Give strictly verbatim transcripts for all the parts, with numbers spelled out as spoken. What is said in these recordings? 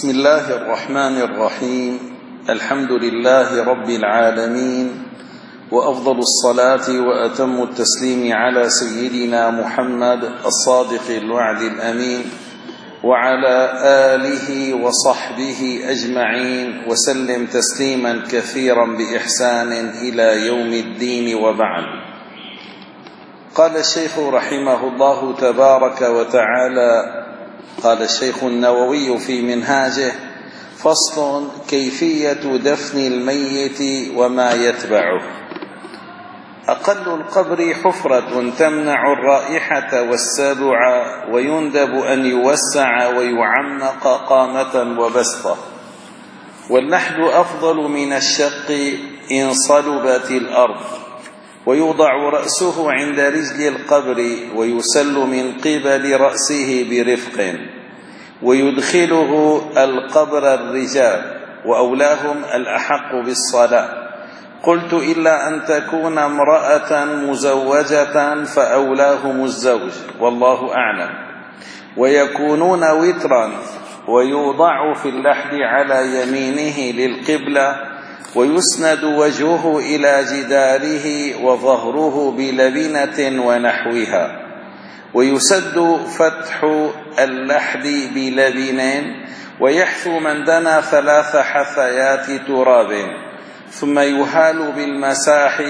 بسم الله الرحمن الرحيم. الحمد لله رب العالمين، وأفضل الصلاة وأتم التسليم على سيدنا محمد الصادق الوعد الأمين، وعلى آله وصحبه أجمعين، وسلم تسليما كثيرا بإحسان إلى يوم الدين، وبعد. قال الشيخ رحمه الله تبارك وتعالى، قال الشيخ النووي في منهاجه: فصل: كيفية دفن الميت وما يتبعه. أقل القبر حفرة تمنع الرائحة والسبع، ويندب أن يوسع ويعمق قامة وبسطة، واللحد أفضل من الشق إن صلبت الأرض، ويوضع رأسه عند رجل القبر، ويسل من قبل رأسه برفق، ويدخله القبر الرجال، وأولاهم الأحق بالصلاة. قلت: إلا أن تكون امرأة مزوجة فأولاهم الزوج، والله أعلم. ويكونون وترا، ويوضع في اللحد على يمينه للقبلة، ويسند وجهه إلى جداره وظهره بلبنة ونحوها، ويسد فتح اللحد بلبن، ويحثو من دنا ثلاث حثيات تراب، ثم يهال بالمساح،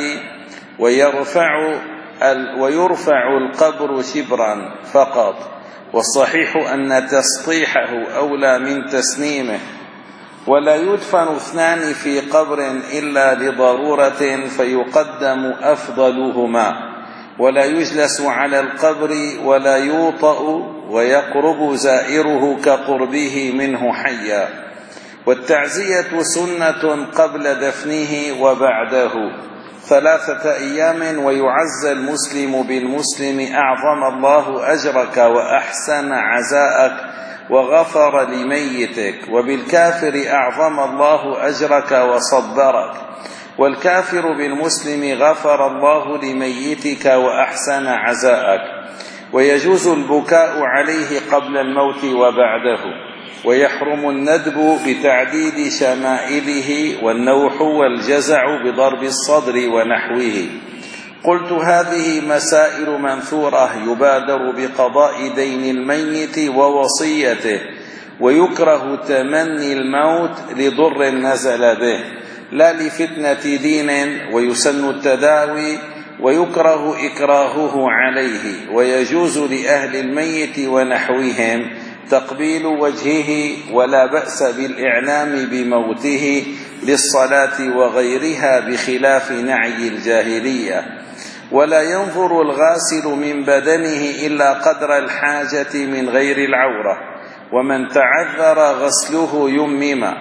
ويرفع, ويرفع القبر شبرا فقط. والصحيح أن تسطيحه أولى من تسنيمه، ولا يدفن اثنان في قبر إلا لضرورة فيقدم أفضلهما، ولا يجلس على القبر ولا يوطأ، ويقرب زائره كقربه منه حيا. والتعزية سنة قبل دفنه وبعده ثلاثة أيام، ويعزى المسلم بالمسلم: أعظم الله أجرك وأحسن عزاءك وغفر لميتك. وبالكافر: أعظم الله أجرك وصبرك. والكافر بالمسلم: غفر الله لميتك وأحسن عزاءك. ويجوز البكاء عليه قبل الموت وبعده، ويحرم الندب بتعديد شمائله، والنوح والجزع بضرب الصدر ونحوه. قلت: هذه مسائل منثورة، يبادر بقضاء دين الميت ووصيته، ويكره تمني الموت لضر نزل به لا لفتنة دين، ويسن التداوي، ويكره إكراهه عليه. ويجوز لأهل الميت ونحوهم تقبيل وجهه، ولا بأس بالإعلام بموته للصلاة وغيرها، بخلاف نعي الجاهلية. ولا ينظر الغاسل من بدنه إلا قدر الحاجة من غير العورة، ومن تعذر غسله يمم.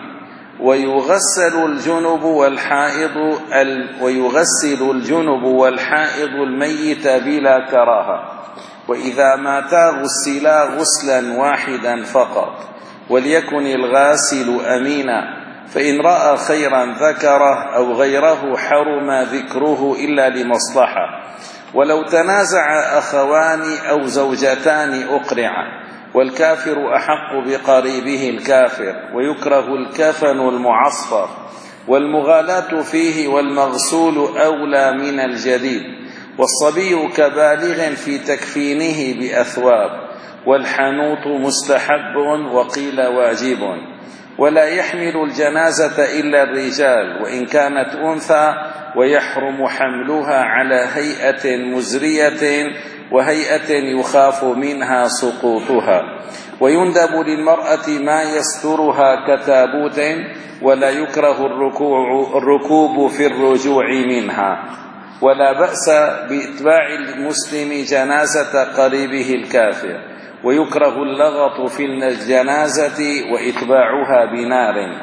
ويغسل الجنب والحائض ويغسل الجنب والحائض الميت بلا كراهة، وإذا ماتا غسلا غسلا واحدا فقط. وليكن الغاسل أمينا، فإن رأى خيرا ذكره أو غيره حرم ذكره إلا لمصلحة. ولو تنازع أخوان أو زوجتان أقرعا. والكافر أحق بقريبه الكافر، ويكره الكفن المعصفر، والمغالاة فيه، والمغسول أولى من الجديد. والصبي كبالغ في تكفينه بأثواب، والحنوط مستحب وقيل واجب. ولا يحمل الجنازة إلا الرجال وإن كانت أنثى، ويحرم حملها على هيئة مزرية، وهيئة يخاف منها سقوطها. ويندب للمرأة ما يسترها كتابوت، ولا يكره الركوع الركوب في الرجوع منها. ولا بأس بإتباع المسلم جنازة قريبه الكافر، ويكره اللغط في الجنازة وإتباعها بنار.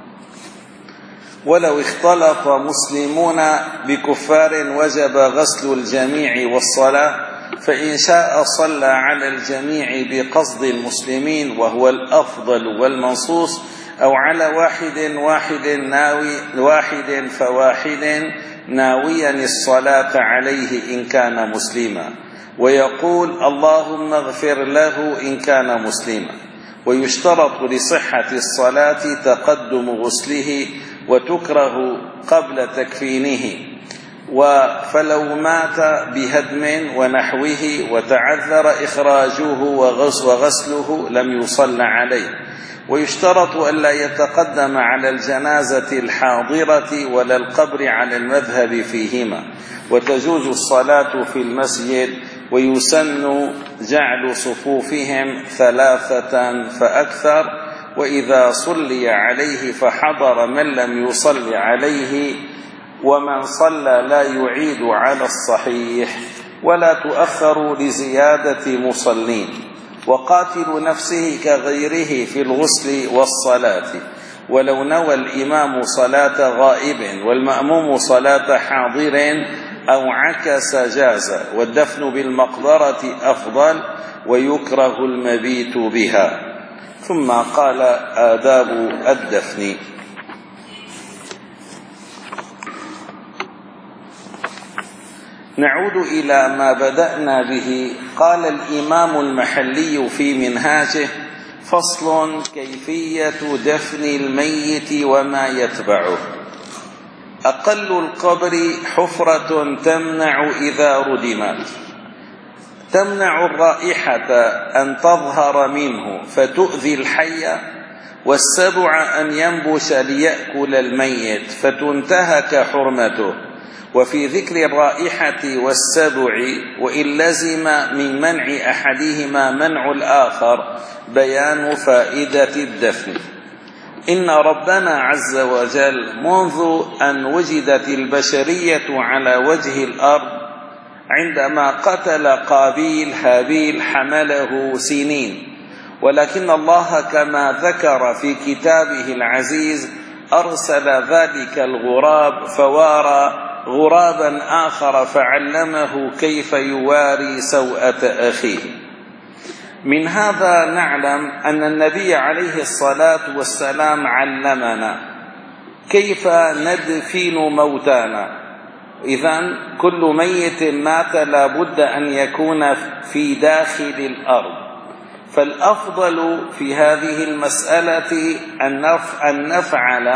ولو اختلط مسلمون بكفار وجب غسل الجميع والصلاة، فإن شاء صلى على الجميع بقصد المسلمين، وهو الأفضل والمنصوص، أو على واحد واحد ناوي واحد فواحد ناويا الصلاة عليه إن كان مسلما، ويقول: اللهم اغفر له إن كان مسلما. ويشترط لصحة الصلاة تقدم غسله، وتكره قبل تكفينه. فلو مات بهدم ونحوه وتعذر إخراجه وغسله لم يصلى عليه. ويشترط ألا يتقدم على الجنازة الحاضرة ولا القبر على المذهب فيهما. وتجوز الصلاة في المسجد، ويسن جعل صفوفهم ثلاثة فأكثر. وإذا صلي عليه فحضر من لم يصل عليه، ومن صلى لا يعيد على الصحيح، ولا تؤخر لزيادة مصلين. وقاتل نفسه كغيره في الغسل والصلاة، ولو نوى الإمام صلاة غائب والمأموم صلاة حاضر أو عكس جاز. والدفن بالمقبرة أفضل، ويكره المبيت بها. ثم قال آداب الدفن. نعود إلى ما بدأنا به. قال الإمام المحلي في منهاجه: فصل: كيفية دفن الميت وما يتبعه. أقل القبر حفرة تمنع إذا ردمت، تمنع الرائحة أن تظهر منه فتؤذي الحي، والسبع أن ينبش ليأكل الميت فتنتهك حرمته. وفي ذكر الرائحة والسبع، وإن لزم من منع أحدهما منع الآخر، بيان فائدة الدفن. إن ربنا عز وجل منذ أن وجدت البشرية على وجه الأرض عندما قتل قابيل هابيل حمله سنين، ولكن الله كما ذكر في كتابه العزيز أرسل ذلك الغراب فوارى غرابا آخر فعلمه كيف يواري سوءة أخيه. من هذا نعلم أن النبي عليه الصلاة والسلام علمنا كيف ندفن موتانا. إذن كل ميت مات لا بد أن يكون في داخل الأرض. فالأفضل في هذه المسألة أن نفعل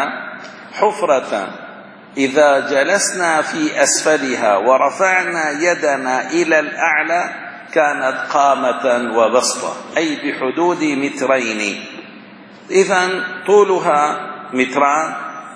حفرة إذا جلسنا في أسفلها ورفعنا يدنا إلى الأعلى كانت قامة وبسطة، أي بحدود مترين. إذن طولها متران،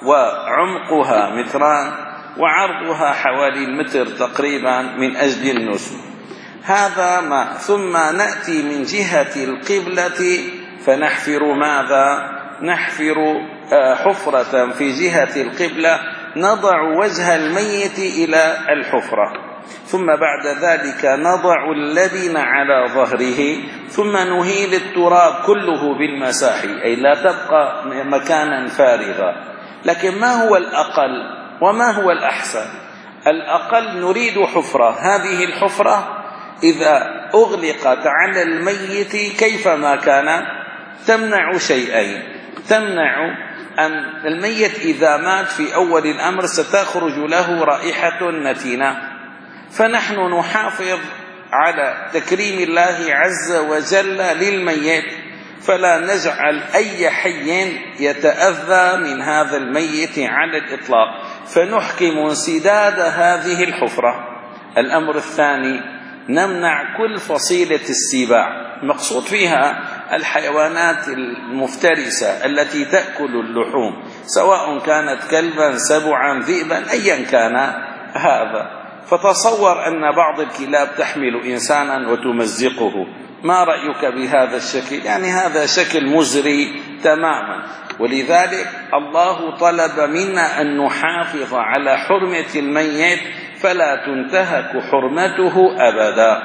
وعمقها متران، وعرضها حوالي المتر تقريبا من أجل النسو. هذا ما ثم نأتي من جهة القبلة فنحفر ماذا؟ نحفر حفرة في جهة القبلة، نضع وجه الميت إلى الحفرة، ثم بعد ذلك نضع اللبن على ظهره، ثم نهيل التراب كله بالمساحي، أي لا تبقى مكانا فارغا. لكن ما هو الأقل وما هو الأحسن؟ الأقل نريد حفرة، هذه الحفرة إذا أغلقت على الميت كيفما كان تمنع شيئين. تمنع أن الميت إذا مات في أول الأمر ستخرج له رائحة نتنة، فنحن نحافظ على تكريم الله عز وجل للميت، فلا نجعل أي حي يتأذى من هذا الميت على الإطلاق، فنحكم انسداد هذه الحفرة. الأمر الثاني: نمنع كل فصيلة السباع، المقصود فيها الحيوانات المفترسة التي تأكل اللحوم، سواء كانت كلبا سبعا ذئبا أيا كان هذا. فتصور أن بعض الكلاب تحمل إنسانا وتمزقه، ما رأيك بهذا الشكل؟ يعني هذا شكل مزري تماما. ولذلك الله طلب منا أن نحافظ على حرمة الميت فلا تنتهك حرمته أبدا.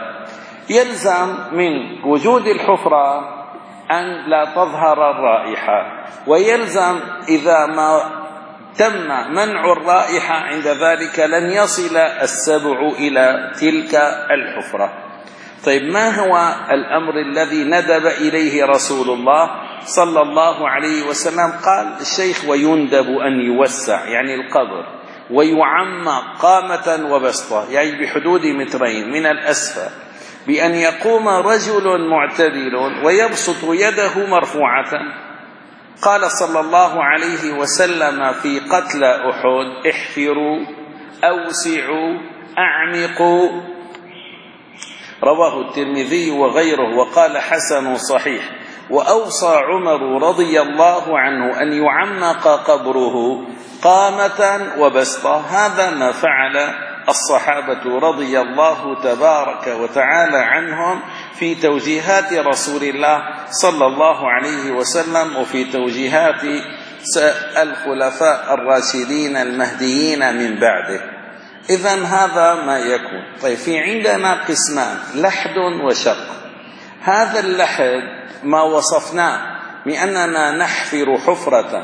يلزم من وجود الحفرة أن لا تظهر الرائحة، ويلزم إذا ما تم منع الرائحة عند ذلك لن يصل السبع إلى تلك الحفرة. طيب، ما هو الأمر الذي ندب إليه رسول الله صلى الله عليه وسلم؟ قال الشيخ: ويندب أن يوسع، يعني القبر، ويعمق قامة وبسطة، يعني بحدود مترين من الأسفل. بأن يقوم رجل معتدل ويبسط يده مرفوعة. قال صلى الله عليه وسلم في قتل أحد: احفروا، أوسعوا، أعمقوا. رواه الترمذي وغيره وقال حسن صحيح. وأوصى عمر رضي الله عنه أن يعمق قبره قامة وبسطة. هذا ما فعل الصحابة رضي الله تبارك وتعالى عنهم في توجيهات رسول الله صلى الله عليه وسلم وفي توجيهات الخلفاء الراشدين المهديين من بعده. إذن هذا ما يكون. طيب، في عندنا قسمان: لحد وشق. هذا اللحد ما وصفناه بأننا نحفر حفرة،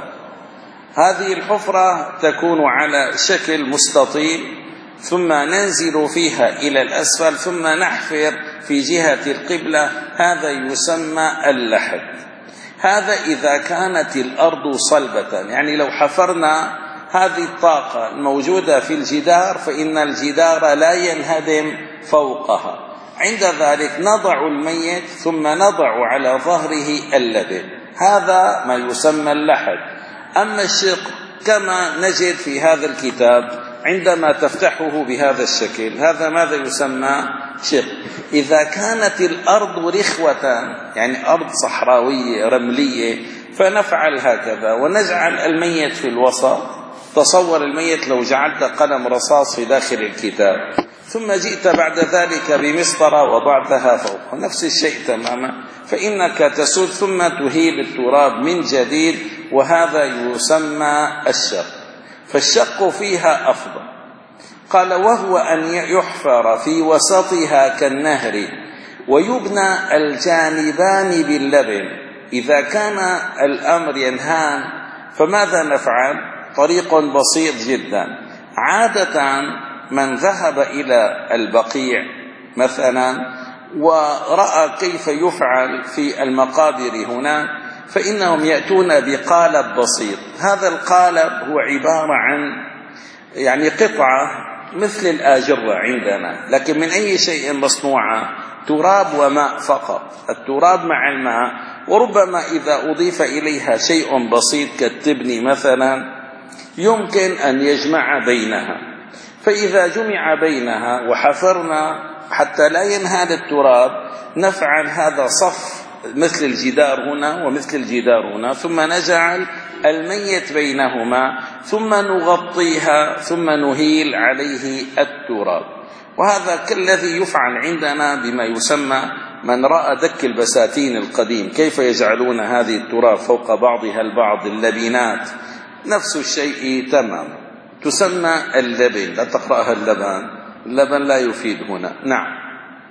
هذه الحفرة تكون على شكل مستطيل، ثم ننزل فيها إلى الأسفل، ثم نحفر في جهة القبلة، هذا يسمى اللحد. هذا إذا كانت الأرض صلبة، يعني لو حفرنا هذه الطاقة الموجودة في الجدار فإن الجدار لا ينهدم فوقها. عند ذلك نضع الميت ثم نضع على ظهره اللبن، هذا ما يسمى اللحد. أما الشق كما نجد في هذا الكتاب عندما تفتحه بهذا الشكل، هذا ماذا يسمى؟ شق. إذا كانت الأرض رخوة، يعني أرض صحراوية رملية، فنفعل هكذا ونجعل الميت في الوسط. تصور الميت لو جعلت قلم رصاص في داخل الكتاب ثم جئت بعد ذلك بمسطرة وضعتها فوق، نفس الشيء تماما، فإنك تسد ثم تهيل التراب من جديد، وهذا يسمى الشق. فالشق فيها أفضل. قال: وهو أن يحفر في وسطها كالنهر ويبنى الجانبان باللبن. إذا كان الأمر ينهان فماذا نفعل؟ طريق بسيط جدا. عادة من ذهب إلى البقيع مثلا ورأى كيف يفعل في المقابر هنا، فإنهم يأتون بقالب بسيط. هذا القالب هو عبارة عن يعني قطعة مثل الآجرة عندنا، لكن من أي شيء مصنوعة؟ تراب وماء فقط، التراب مع الماء، وربما إذا أضيف إليها شيء بسيط كالتبن مثلا يمكن أن يجمع بينها. فإذا جمع بينها وحفرنا حتى لا ينهال التراب، نفعل هذا صف مثل الجدار هنا ومثل الجدار هنا، ثم نجعل الميت بينهما، ثم نغطيها، ثم نهيل عليه التراب. وهذا كالذي يفعل عندنا بما يسمى، من رأى دك البساتين القديم كيف يجعلون هذه التراب فوق بعضها البعض، اللبنات، نفس الشيء تمام، تسمى اللبن. لا تقرأها اللبن، اللبن لا يفيد هنا. نعم.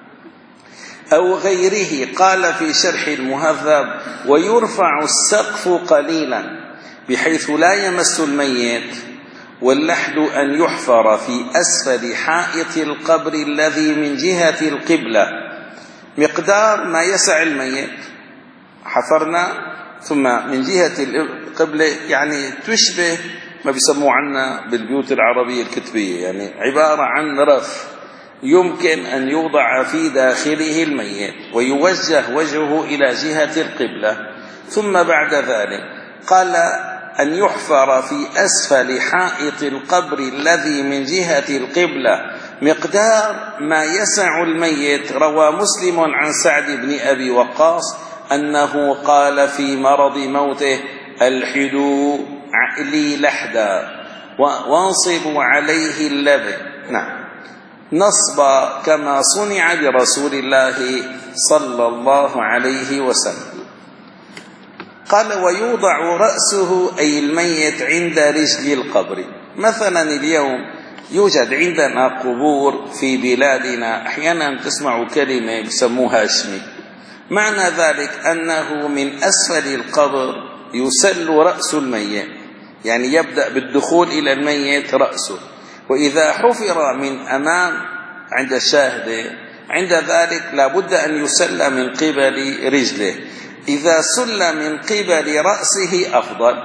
أو غيره. قال في شرح المهذب: ويرفع السقف قليلا بحيث لا يمس الميت. واللحد أن يحفر في أسفل حائط القبر الذي من جهة القبلة مقدار ما يسع الميت. حفرنا ثم من جهة القبلة، يعني تشبه ما بيسموه عنا بالبيوت العربية الكتبية، يعني عبارة عن رف يمكن أن يوضع في داخله الميت ويوجه وجهه إلى جهة القبلة. ثم بعد ذلك قال: أن يحفر في أسفل حائط القبر الذي من جهة القبلة مقدار ما يسع الميت. روى مسلم عن سعد بن أبي وقاص أنه قال في مرض موته: ألحدوا لي لحدا وانصبوا عليه اللبن. نعم، نصب كما صنع برسول الله صلى الله عليه وسلم. قال: ويوضع رأسه أي الميت عند رجل القبر. مثلا اليوم يوجد عندنا قبور في بلادنا أحيانا تسمع كلمة يسموها شمي، معنى ذلك أنه من أسفل القبر يسل رأس الميت، يعني يبدأ بالدخول إلى الميت رأسه، وإذا حفر من أمام عند الشاهد عند ذلك لابد أن يسل من قبل رجله. إذا سل من قبل رأسه أفضل.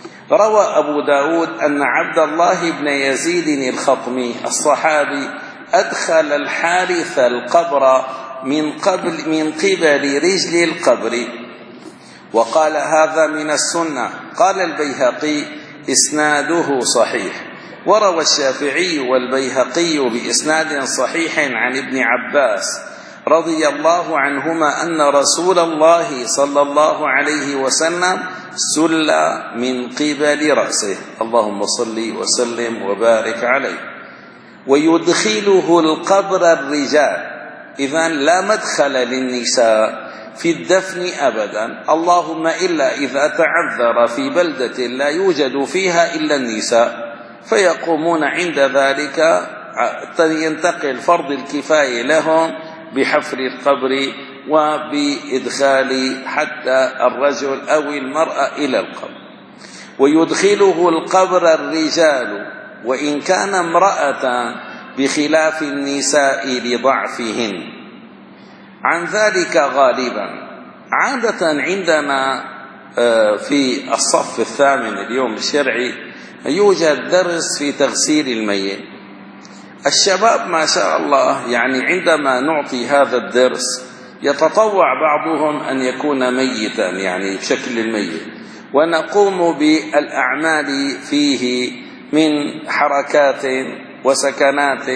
روى أبو داود أن عبد الله بن يزيد الخطمي الصحابي أدخل الحارث القبر من قبل من قبل رجل القبر، وقال هذا من السنة. قال البيهقي إسناده صحيح. وروى الشافعي والبيهقي بإسناد صحيح عن ابن عباس رضي الله عنهما أن رسول الله صلى الله عليه وسلم سل من قبل رأسه، اللهم صل وسلم وبارك عليه. ويدخله القبر الرجال، إذن لا مدخل للنساء في الدفن أبدا، اللهم إلا إذا تعذر في بلدة لا يوجد فيها إلا النساء، فيقومون عند ذلك ينتقل فرض الكفاية لهم بحفر القبر وبإدخال حتى الرجل أو المرأة إلى القبر. ويدخله القبر الرجال وإن كان امرأة بخلاف النساء لضعفهن. عن ذلك غالبا عادة عندنا في الصف الثامن اليوم الشرعي يوجد درس في تغسيل الميت. الشباب ما شاء الله يعني عندما نعطي هذا الدرس يتطوع بعضهم أن يكون ميتا يعني بشكل الميت، ونقوم بالأعمال فيه من حركات وسكنات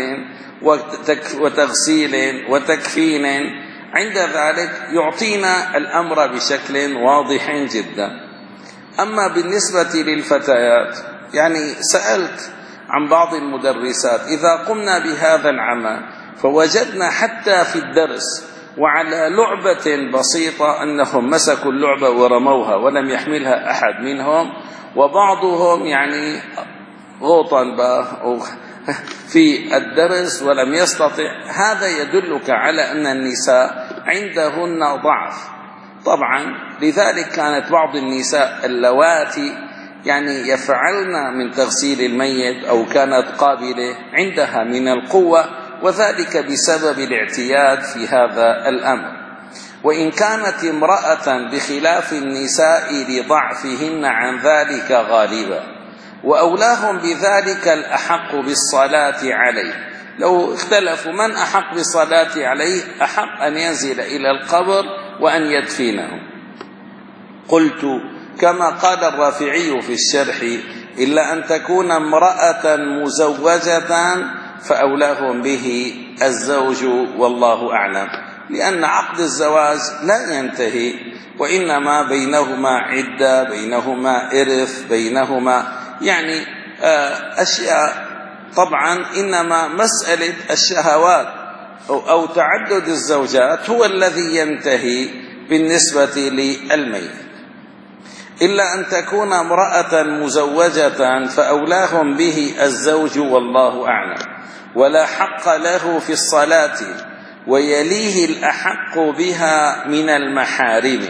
وتغسيل وتكفين. عند ذلك يعطينا الأمر بشكل واضح جدا. أما بالنسبة للفتيات يعني سألت عن بعض المدرسات إذا قمنا بهذا العمل فوجدنا حتى في الدرس وعلى لعبة بسيطة أنهم مسكوا اللعبة ورموها ولم يحملها أحد منهم، وبعضهم يعني غوطا في الدرس ولم يستطع. هذا يدلك على أن النساء عندهن ضعف طبعا. لذلك كانت بعض النساء اللواتي يعني يفعلن من تغسيل الميت أو كانت قابلة عندها من القوة، وذلك بسبب الاعتياد في هذا الأمر. وإن كانت امرأة بخلاف النساء لضعفهن عن ذلك غالبا، وأولاهم بذلك الأحق بالصلاة عليه. لو اختلفوا من أحق بالصلاة عليه، أحق أن ينزل إلى القبر وأن يدفنه. قلت كما قال الرافعي في الشرح إلا أن تكون امرأة مزوجة فأولاهم به الزوج والله أعلم، لأن عقد الزواج لا ينتهي وإنما بينهما عدة، بينهما إرث، بينهما يعني أشياء. طبعا إنما مسألة الشهوات أو تعدد الزوجات هو الذي ينتهي بالنسبة للميت. إلا أن تكون امرأة مزوجة فأولاهم به الزوج والله أعلم، ولا حق له في الصلاة، ويليه الأحق بها من المحارم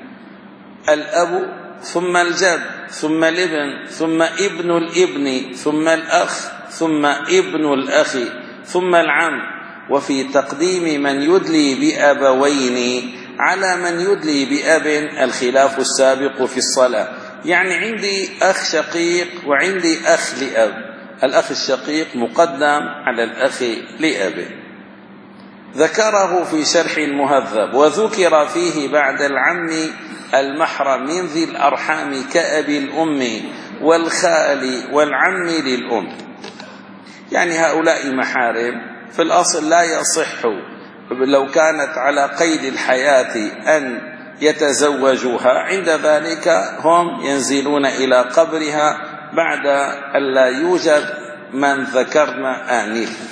الأب ثم الجد ثم الابن ثم ابن الابن ثم الأخ ثم ابن الأخ ثم العم. وفي تقديم من يدلي بأبوين على من يدلي بأب الخلاف السابق في الصلاة. يعني عندي أخ شقيق وعندي أخ لأب، الأخ الشقيق مقدم على الأخ لأب. ذكره في شرح المهذب. وذكر فيه بعد العم المحرم من ذي الأرحام كأبي الأم والخال والعم للأم. يعني هؤلاء محارم في الأصل لا يصح لو كانت على قيد الحياة أن يتزوجوها، عند ذلك هم ينزلون إلى قبرها بعد أن لا يوجد من ذكرنا آنفا.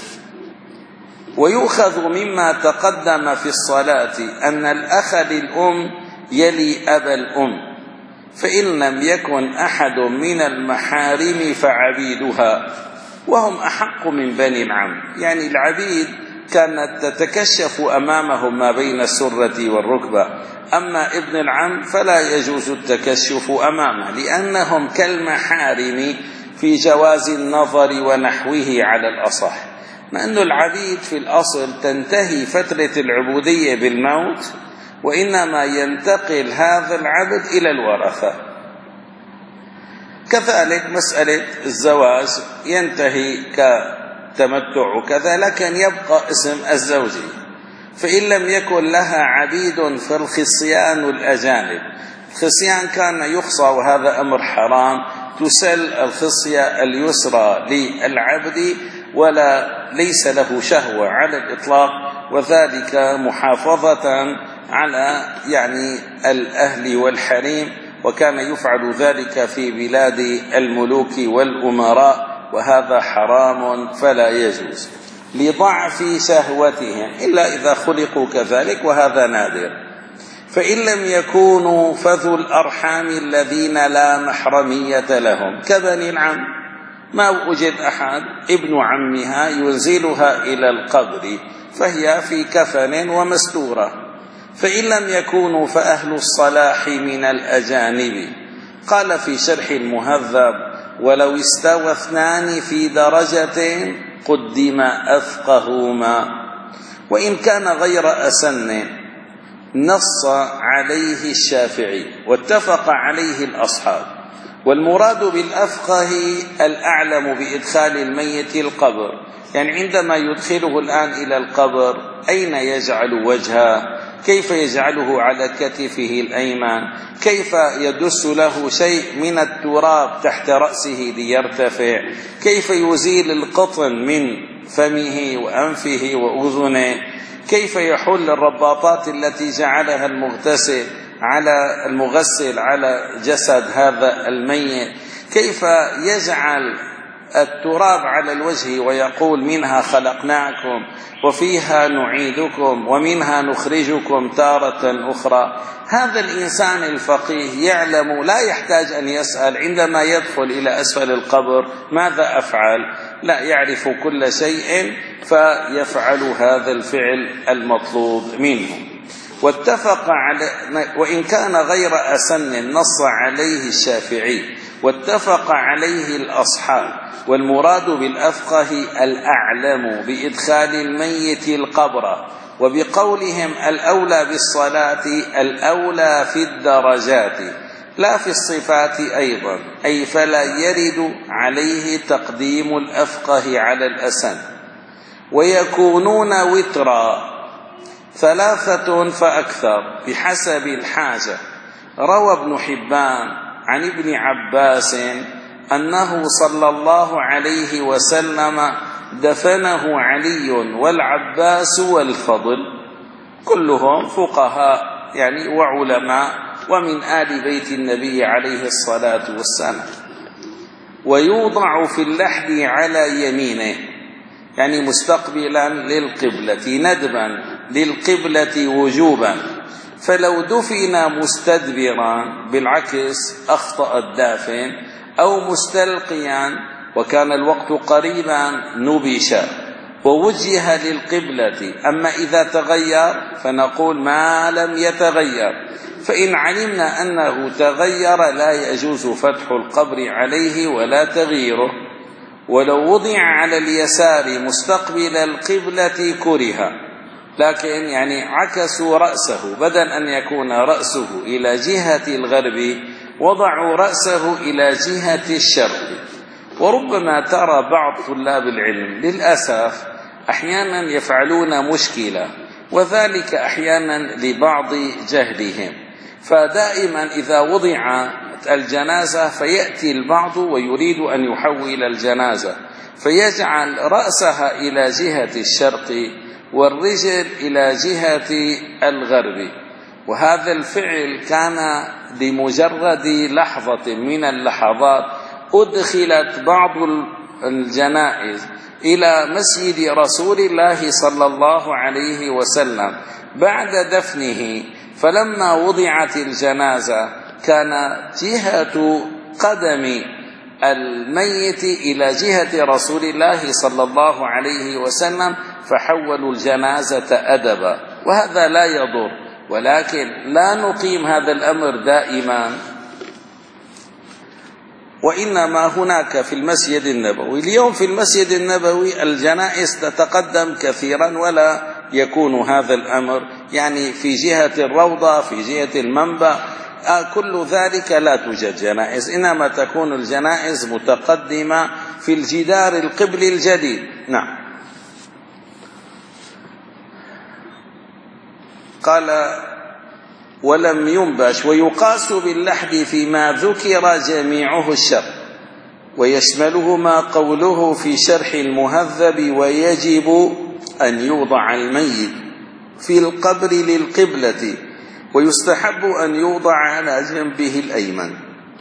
ويؤخذ مما تقدم في الصلاة أن الأخ للأم يلي أبا الأم، فإن لم يكن أحد من المحارم فعبيدها، وهم أحق من بني العم. يعني العبيد كانت تتكشف أمامهم ما بين السرة والركبة، أما ابن العم فلا يجوز التكشف أمامه لأنهم كالمحارم في جواز النظر ونحوه على الأصح، مع أن العبيد في الأصل تنتهي فترة العبودية بالموت، وإنما ينتقل هذا العبد إلى الورثة. كذلك مسألة الزواج ينتهي تمتع وكذا، لكن يبقى اسم الزوجية. فإن لم يكن لها عبيد في الخصيان الأجانب، الخصيان كان يخصى وهذا أمر حرام، تسل الخصية اليسرى للعبد ولا ليس له شهوة على الإطلاق، وذلك محافظة على يعني الأهل والحريم، وكان يفعل ذلك في بلاد الملوك والأمراء، وهذا حرام فلا يجوز لضعف شهوتهم إلا إذا خلقوا كذلك، وهذا نادر. فإن لم يكونوا فذو الأرحام الذين لا محرمية لهم كبني العم، ما وجد أحد ابن عمها ينزلها إلى القبر فهي في كفن ومستورة. فإن لم يكونوا فأهل الصلاح من الأجانب. قال في شرح المهذب: ولو استوى اثنان في درجة قدم أفقهما. وإن كان غير أسن نص عليه الشافعي واتفق عليه الأصحاب. والمراد بالأفقه الأعلم بإدخال الميت القبر، يعني عندما يدخله الآن إلى القبر أين يجعل وجهه، كيف يجعله على كتفه الأيمن، كيف يدس له شيء من التراب تحت رأسه ليرتفع، كيف يزيل القطن من فمه وأنفه وأذنه، كيف يحل الرباطات التي جعلها المغتسل على المغسل على جسد هذا الميت، كيف يجعل التراب على الوجه ويقول منها خلقناكم وفيها نعيدكم ومنها نخرجكم تارة أخرى. هذا الإنسان الفقيه يعلم، لا يحتاج أن يسأل عندما يدخل إلى أسفل القبر ماذا أفعل، لا، يعرف كل شيء فيفعل هذا الفعل المطلوب منه. واتفق على وإن كان غير أسن نص عليه الشافعي واتفق عليه الأصحاب. والمراد بالأفقه الأعلم بإدخال الميت القبر، وبقولهم الأولى بالصلاة الأولى في الدرجات لا في الصفات أيضا، أي فلا يرد عليه تقديم الأفقه على الأسن. ويكونون وترا ثلاثة فأكثر بحسب الحاجة. روى ابن حبان عن ابن عباس أنه صلى الله عليه وسلم دفنه علي والعباس والفضل، كلهم فقهاء يعني وعلماء ومن آل بيت النبي عليه الصلاة والسلام. ويوضع في اللحد على يمينه، يعني مستقبلا للقبلة ندبا للقبلة وجوبا. فلو دفن مستدبرا بالعكس أخطأ الدافن، أو مستلقيا وكان الوقت قريبا نبش ووجه للقبلة. أما إذا تغير فنقول ما لم يتغير. فإن علمنا أنه تغير لا يجوز فتح القبر عليه ولا تغييره. ولو وضع على اليسار مستقبل القبلة كره، لكن يعني عكسوا رأسه، بدل أن يكون رأسه إلى جهة الغرب وضعوا رأسه إلى جهة الشرق. وربما ترى بعض طلاب العلم للأسف أحيانا يفعلون مشكلة، وذلك أحيانا لبعض جهلهم. فدائما إذا وضع الجنازة فيأتي البعض ويريد أن يحول الجنازة فيجعل رأسها إلى جهة الشرق والرجل إلى جهة الغرب. وهذا الفعل كان لمجرد لحظة من اللحظات أدخلت بعض الجنائز إلى مسجد رسول الله صلى الله عليه وسلم بعد دفنه، فلما وضعت الجنازة كان جهة قدم الميت إلى جهة رسول الله صلى الله عليه وسلم، فحولوا الجنازة أدبا. وهذا لا يضر، ولكن لا نقيم هذا الأمر دائما، وإنما هناك في المسجد النبوي اليوم في المسجد النبوي الجنائز تتقدم كثيرا ولا يكون هذا الأمر، يعني في جهة الروضة في جهة المنبع كل ذلك لا توجد جنائز، إنما تكون الجنائز متقدمة في الجدار القبلي الجديد. نعم. قال ولم ينبش ويقاس باللحد فيما ذكر جميعه الشر، ويشمله ما قوله في شرح المهذب ويجب أن يوضع الميت في القبر للقبلة، ويستحب أن يوضع على جنبه الأيمن،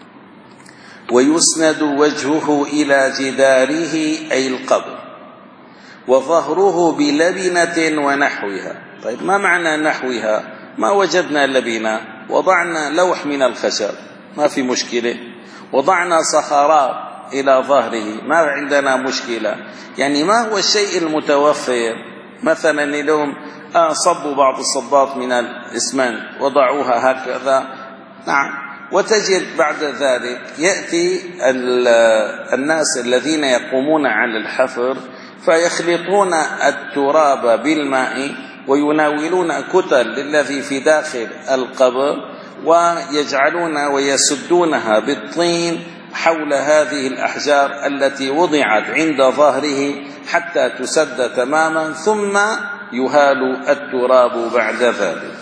ويسند وجهه إلى جداره أي القبر، وظهره بلبنة ونحوها. طيب ما معنى نحوها؟ ما وجدنا لبنة، وضعنا لوح من الخشب ما في مشكلة، وضعنا صخرات إلى ظهره ما عندنا مشكلة. يعني ما هو الشيء المتوفر؟ مثلا اليوم آه صبوا بعض الصبات من الإسمنت وضعوها هكذا، نعم، وتجد بعد ذلك يأتي الناس الذين يقومون على الحفر فيخلطون التراب بالماء ويناولون كتل الذي في داخل القبر ويجعلون ويسدونها بالطين حول هذه الأحجار التي وضعت عند ظهره حتى تسد تماما، ثم يهال التراب بعد ذلك.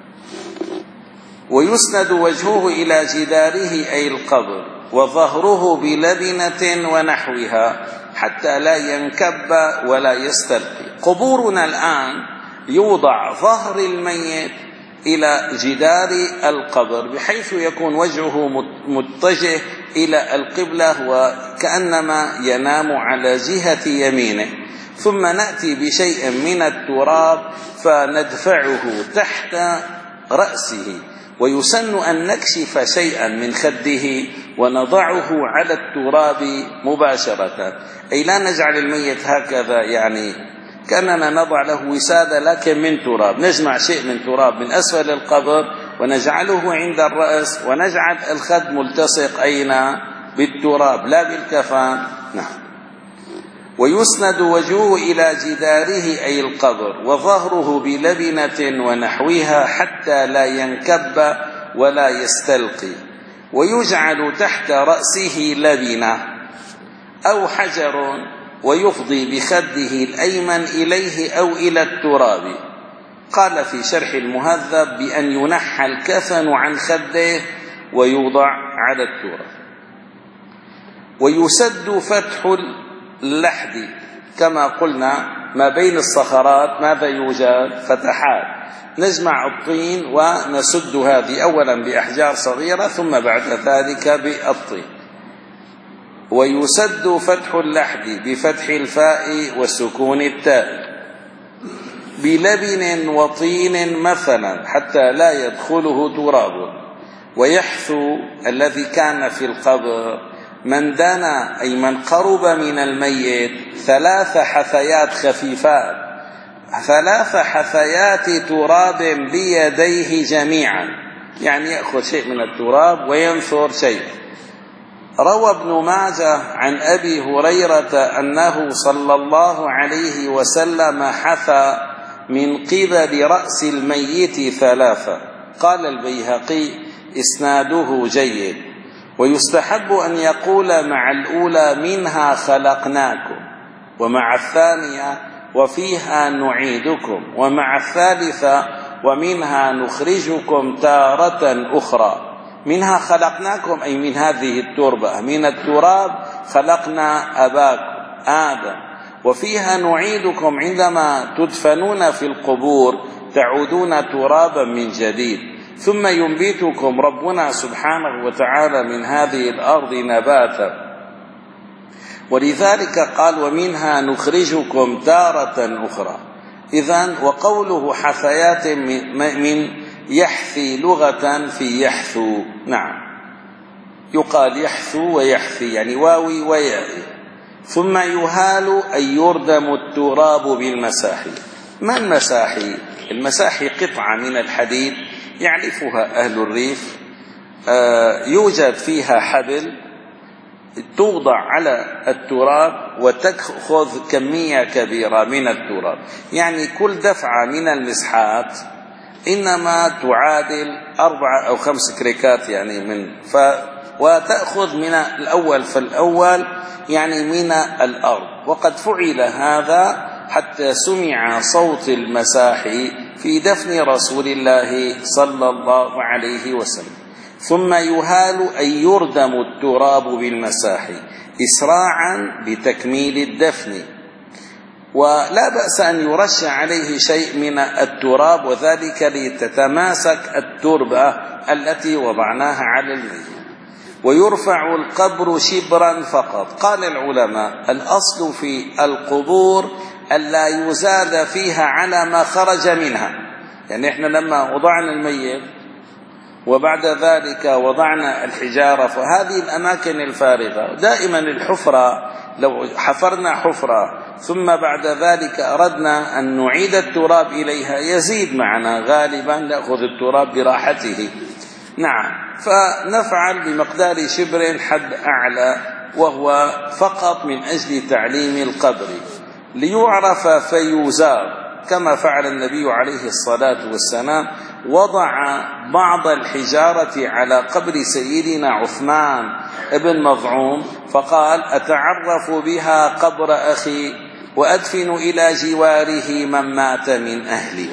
ويسند وجهه إلى جداره أي القبر، وظهره بلبنة ونحوها حتى لا ينكب ولا يستلقي. قبورنا الآن يوضع ظهر الميت إلى جدار القبر بحيث يكون وجهه متجه إلى القبلة وكأنما ينام على جهة يمينه، ثم نأتي بشيء من التراب فندفعه تحت رأسه، ويسن أن نكشف شيئا من خده ونضعه على التراب مباشرة، أي لا نجعل الميت هكذا يعني كأننا نضع له وسادة لكن من تراب، نجمع شيء من تراب من أسفل القبر ونجعله عند الرأس، ونجعل الخد ملتصق أين بالتراب لا بالكفان. نعم. ويسند وجهه إلى جداره أي القبر، وظهره بلبنة ونحوها حتى لا ينكب ولا يستلقي، ويجعل تحت رأسه لبنة أو حجر، ويفضي بخده الأيمن إليه أو إلى التراب. قال في شرح المهذب بأن ينحى الكفن عن خده ويوضع على التراب. ويسد فتح اللحد كما قلنا ما بين الصخرات ماذا يوجد؟ فتحات، نجمع الطين ونسد هذه أولا بأحجار صغيرة ثم بعد ذلك بالطين. ويسد فتح اللحد بفتح الفاء وسكون التاء بلبن وطين مثلا حتى لا يدخله تراب. ويحثو الذي كان في القبر من دنا أي من قرب من الميت ثلاث حثيات خفيفات، ثلاث حثيات تراب بيديه جميعا، يعني يأخذ شيء من التراب وينثر شيء. روى ابن ماجه عن أبي هريرة أنه صلى الله عليه وسلم حثى من قبل رأس الميت ثلاثة. قال البيهقي إسناده جيد. ويستحب أن يقول مع الأولى منها خلقناكم، ومع الثانية وفيها نعيدكم، ومع الثالثة ومنها نخرجكم تارة أخرى. منها خلقناكم أي من هذه التربة، من التراب خلقنا أباكم آدم، وفيها نعيدكم عندما تدفنون في القبور تعودون ترابا من جديد، ثم ينبتكم ربنا سبحانه وتعالى من هذه الأرض نباتا. ولذلك قال ومنها نخرجكم تارة أخرى. إذن وقوله حثيات من يحثي لغة في يحثو، نعم يقال يحثو ويحثي يعني واوي ويائي. ثم يهال أي يردم التراب بالمساحي. ما المساحي؟ المساحي قطعة من الحديد يعرفها أهل الريف، آه يوجد فيها حبل توضع على التراب وتأخذ كمية كبيرة من التراب، يعني كل دفعة من المسحات إنما تعادل أربعة أو خمس كريكات يعني من ف وتأخذ من الأول فالأول يعني من الأرض. وقد فعل هذا حتى سمع صوت المساح في دفن رسول الله صلى الله عليه وسلم. ثم يهال أن يردم التراب بالمساح إسراعا بتكميل الدفن، ولا بأس أن يرش عليه شيء من التراب، وذلك لتتماسك التربة التي وضعناها على الميت. ويرفع القبر شبرا فقط. قال العلماء الأصل في القبور ألا يزاد فيها على ما خرج منها. يعني احنا لما وضعنا الميت وبعد ذلك وضعنا الحجارة، فهذه الأماكن الفارغة دائما الحفرة، لو حفرنا حفرة ثم بعد ذلك أردنا أن نعيد التراب إليها يزيد معنا، غالبا نأخذ التراب براحته. نعم، فنفعل بمقدار شبر حد أعلى، وهو فقط من أجل تعليم القبر ليعرف فيزار، كما فعل النبي عليه الصلاة والسلام. وضع بعض الحجارة على قبر سيدنا عثمان ابن مظعون فقال: أتعرف بها قبر أخي وأدفن إلى جواره من مات من أهلي.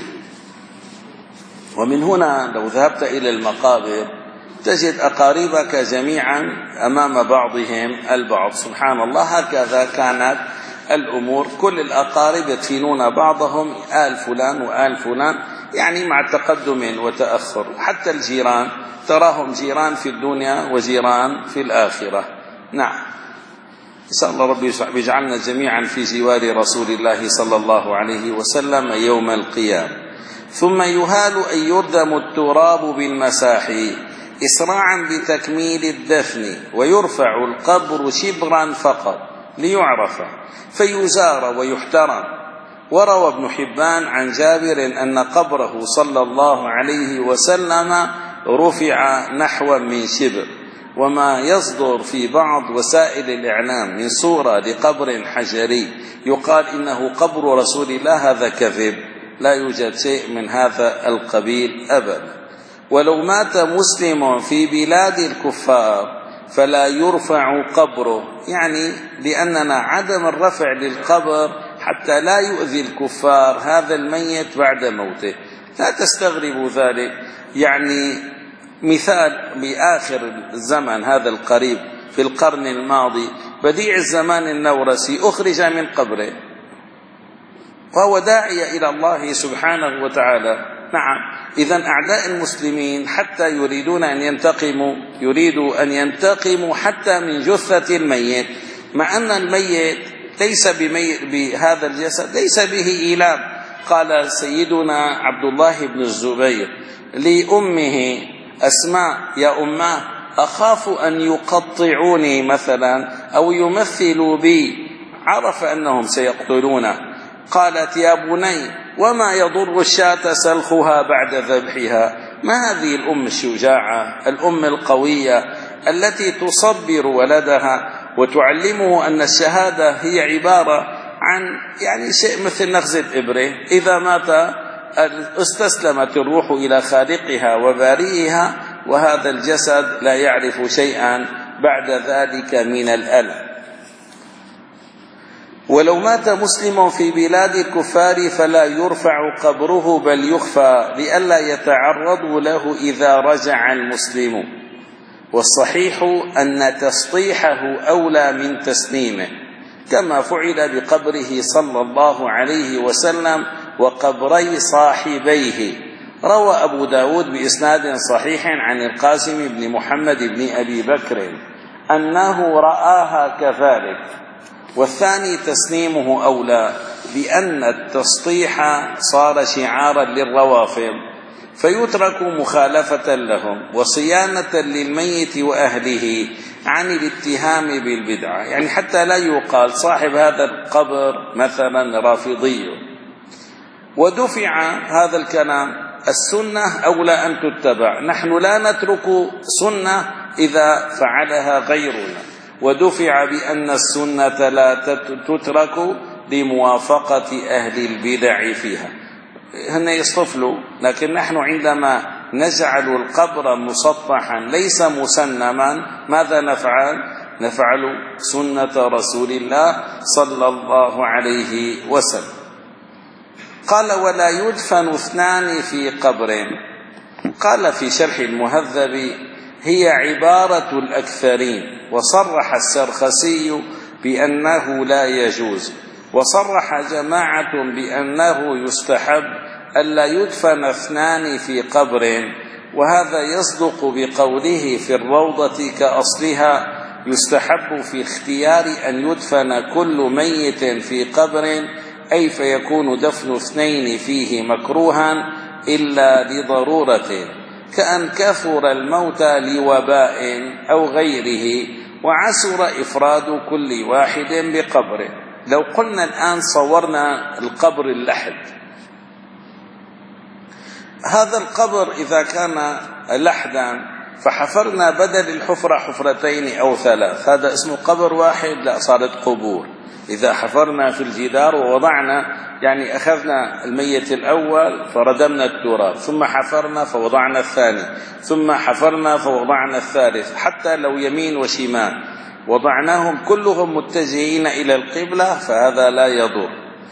ومن هنا لو ذهبت إلى المقابر تجد أقاربك جميعا أمام بعضهم البعض. سبحان الله، هكذا كانت الأمور. كل الأقارب يدفنون بعضهم، آل فلان وآل فلان، يعني مع تقدم وتأخر. حتى الجيران تراهم جيران في الدنيا وجيران في الآخرة. نعم، نسأل الله ربي يجعلنا جميعا في جوار رسول الله صلى الله عليه وسلم يوم القيامة. ثم يهال أن يردم التراب بالمساح إسراعا بتكميل الدفن، ويرفع القبر شبرا فقط ليعرف فيزار ويحترم. وروى ابن حبان عن جابر أن قبره صلى الله عليه وسلم رفع نحو من شبر. وما يصدر في بعض وسائل الإعلام من صورة لقبر حجري يقال إنه قبر رسول الله، هذا كذب، لا يوجد شيء من هذا القبيل أبدا. ولو مات مسلم في بلاد الكفار فلا يرفع قبره، يعني لأننا عدم الرفع للقبر حتى لا يؤذي الكفار هذا الميت بعد موته. لا تستغربوا ذلك. يعني مثال بآخر الزمن هذا القريب في القرن الماضي، بديع الزمان النورسي أخرج من قبره وهو داعية إلى الله سبحانه وتعالى. نعم، إذن أعداء المسلمين حتى يريدون أن ينتقموا، يريدوا أن ينتقموا حتى من جثة الميت، مع أن الميت ليس بهذا الجسد، ليس به إيلام. قال سيدنا عبد الله بن الزبير لأمه أسماء: يا أماه، أخاف أن يقطعوني مثلا أو يمثلوا بي. عرف أنهم سيقتلونه. قالت: يا بني، وما يضر الشاة سلخها بعد ذبحها. ما هذه الأم الشجاعة، الأم القوية التي تصبر ولدها وتعلمه أن الشهادة هي عبارة عن يعني شيء مثل نخز الإبرة، إذا مات استسلمت الروح إلى خالقها وبارئها، وهذا الجسد لا يعرف شيئا بعد ذلك من الألم. ولو مات مسلم في بلاد الكفار فلا يرفع قبره بل يخفى لئلا يتعرضوا له إذا رجع المسلم. والصحيح أن تسطيحه أولى من تسليمه، كما فعل بقبره صلى الله عليه وسلم وقبري صاحبيه. روى أبو داود بإسناد صحيح عن القاسم بن محمد بن أبي بكر أنه رآها كذلك. والثاني تسليمه أولى، لأن التسطيح صار شعارا للروافض فيترك مخالفة لهم وصيانة للميت وأهله عن الاتهام بالبدعة، يعني حتى لا يقال صاحب هذا القبر مثلا رافضي. ودفع هذا الكلام: السنة أولى أن تتبع، نحن لا نترك سنة إذا فعلها غيرنا. ودفع بأن السنة لا تترك لموافقة أهل البدع فيها. هن يصطفلوا، لكن نحن عندما نجعل القبر مسطحا ليس مسنما، ماذا نفعل؟ نفعل سنة رسول الله صلى الله عليه وسلم. قال: ولا يدفن اثنان في قبر. قال في شرح المهذب: هي عبارة الأكثرين، وصرح السرخسي بأنه لا يجوز، وصرح جماعة بأنه يستحب ألا يدفن اثنان في قبر، وهذا يصدق بقوله في الروضة كأصلها: يستحب في اختيار أن يدفن كل ميت في قبر، أي فيكون دفن اثنين فيه مكروها إلا لضرورة، كأن كثر الموتى لوباء أو غيره، وعسر إفراد كل واحد بقبره. لو قلنا الآن صورنا القبر اللحد، هذا القبر إذا كان لحدا فحفرنا بدل الحفرة حفرتين أو ثلاث، هذا اسمه قبر واحد؟ لا، صارت قبور. إذا حفرنا في الجدار ووضعنا، يعني أخذنا الميت الأول فردمنا التراب، ثم حفرنا فوضعنا الثاني، ثم حفرنا فوضعنا الثالث، حتى لو يمين وشمال وضعناهم كلهم متجهين إلى القبلة فهذا لا يضر.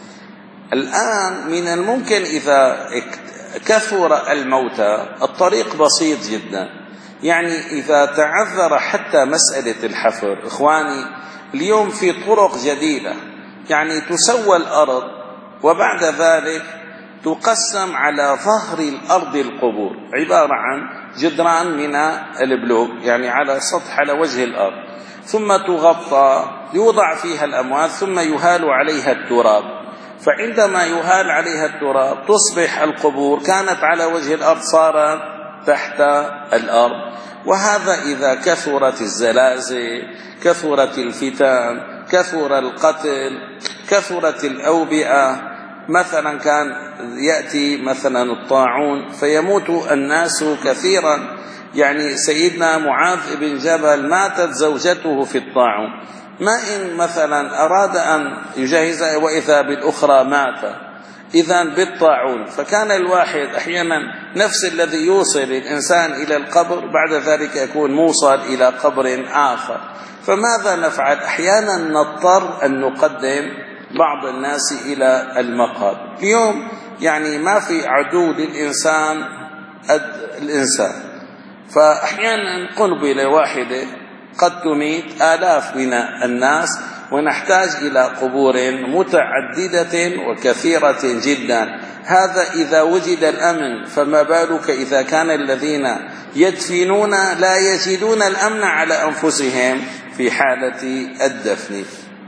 الآن من الممكن إذا كثر الموتى الطريق بسيط جدا، يعني إذا تعذر حتى مسألة الحفر، إخواني اليوم في طرق جديدة، يعني تسوى الأرض وبعد ذلك تقسم على ظهر الأرض القبور، عبارة عن جدران من البلوك، يعني على سطح على وجه الأرض، ثم تغطى يوضع فيها الأموات، ثم يهال عليها التراب، فعندما يهال عليها التراب تصبح القبور كانت على وجه الأرض صارت تحت الأرض. وهذا إذا كثرت الزلازل، كثرت الفتن، كثر القتل، كثرت الأوبئة، مثلا كان يأتي مثلا الطاعون فيموت الناس كثيرا، يعني سيدنا معاذ بن جبل ماتت زوجته في الطاعون، ما إن مثلا أراد أن يجهزها وإذا بالأخرى مات، إذن بالطاعون. فكان الواحد أحيانا نفس الذي يوصل الإنسان إلى القبر بعد ذلك يكون موصل إلى قبر آخر. فماذا نفعل؟ أحيانا نضطر أن نقدم بعض الناس إلى المقابر. اليوم يعني ما في عدو للإنسان قد الإنسان، فأحيانا قنبلة واحدة قد تميت آلاف من الناس، ونحتاج إلى قبور متعددة وكثيرة جدا. هذا إذا وجد الأمن، فما بالك إذا كان الذين يدفنون لا يجدون الأمن على أنفسهم في حالة الدفن.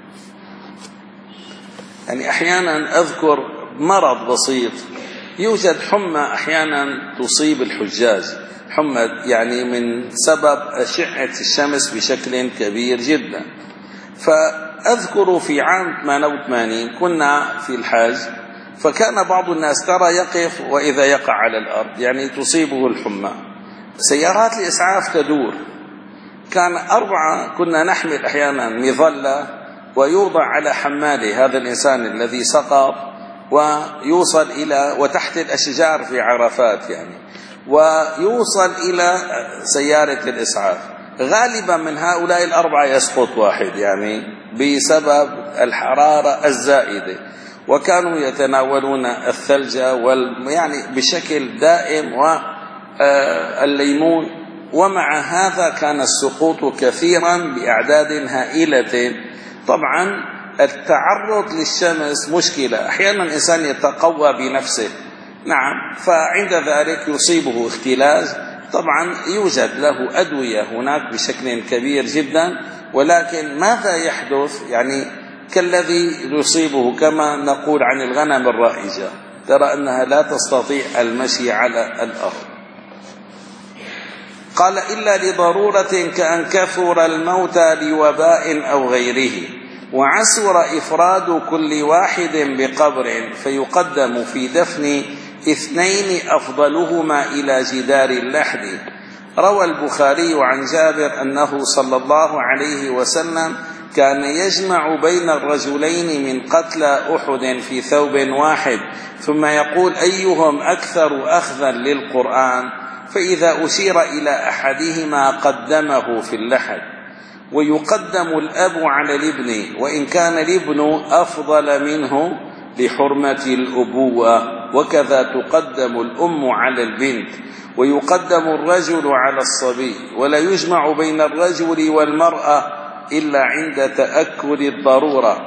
يعني أحيانا أذكر مرض بسيط، يوجد حمى أحيانا تصيب الحجاج، حمى يعني من سبب أشعة الشمس بشكل كبير جدا. فأذكر في عام ثمانية وثمانين كنا في الحج، فكان بعض الناس ترى يقف وإذا يقع على الأرض، يعني تصيبه الحمى، سيارات الإسعاف تدور، كان أربعة كنا نحمل أحيانا مظلة ويوضع على حماله هذا الإنسان الذي سقط ويوصل إلى وتحت الأشجار في عرفات، يعني ويوصل إلى سيارة الإسعاف. غالبا من هؤلاء الأربعة يسقط واحد، يعني بسبب الحرارة الزائدة، وكانوا يتناولون الثلج وال يعني بشكل دائم والليمون، ومع هذا كان السقوط كثيرا بأعداد هائلة. طبعا التعرض للشمس مشكلة، أحيانا الإنسان يتقوى بنفسه، نعم، فعند ذلك يصيبه اختلاز. طبعا يوجد له أدوية هناك بشكل كبير جدا، ولكن ماذا يحدث؟ يعني كالذي يصيبه كما نقول عن الغنم الرائجة، ترى أنها لا تستطيع المشي على الأرض. قال: إلا لضرورة كأن كثر الموتى لوباء أو غيره، وعسر إفراد كل واحد بقبر، فيقدم في دفن اثنين أفضلهما إلى جدار اللحد. روى البخاري عن جابر أنه صلى الله عليه وسلم كان يجمع بين الرجلين من قتلى أحد في ثوب واحد، ثم يقول: أيهم أكثر أخذا للقرآن؟ فإذا أشير إلى أحدهما قدمه في اللحد. ويقدم الأب على الابن وإن كان الابن أفضل منه لحرمة الأبوة، وكذا تقدم الأم على البنت. ويقدم الرجل على الصبي، ولا يجمع بين الرجل والمرأة إلا عند تأكد الضرورة.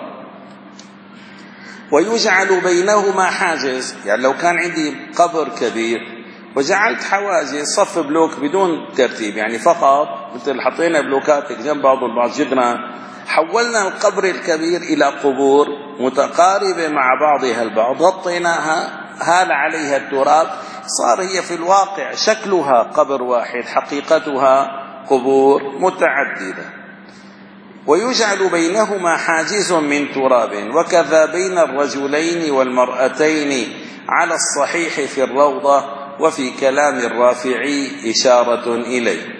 ويجعل بينهما حاجز، يعني لو كان عندي قبر كبير وجعلت حواجز صف بلوك بدون ترتيب، يعني فقط مثل حطينا بلوكات جنب بعض البعض جدران، حولنا القبر الكبير إلى قبور متقاربة مع بعضها البعض، غطيناها، هال عليها التراب، صار هي في الواقع شكلها قبر واحد، حقيقتها قبور متعددة. ويجعل بينهما حاجز من تراب، وكذا بين الرجلين والمرأتين على الصحيح في الروضة، وفي كلام الرافعي إشارة إليه.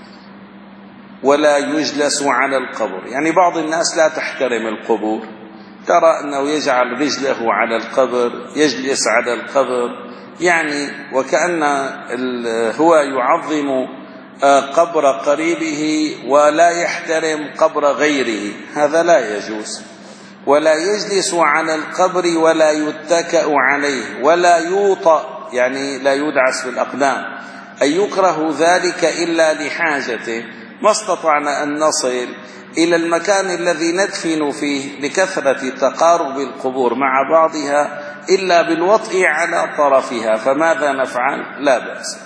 ولا يجلس على القبر، يعني بعض الناس لا تحترم القبور، ترى أنه يجعل رجله على القبر، يجلس على القبر، يعني وكأن هو يعظم قبر قريبه ولا يحترم قبر غيره، هذا لا يجوز. ولا يجلس على القبر ولا يتكأ عليه ولا يوطأ، يعني لا يدعس في الأقدام، أي يكره ذلك إلا لحاجته. ما استطعنا أن نصل إلى المكان الذي ندفن فيه لكثرة تقارب القبور مع بعضها إلا بالوطء على طرفها، فماذا نفعل؟ لا بأس.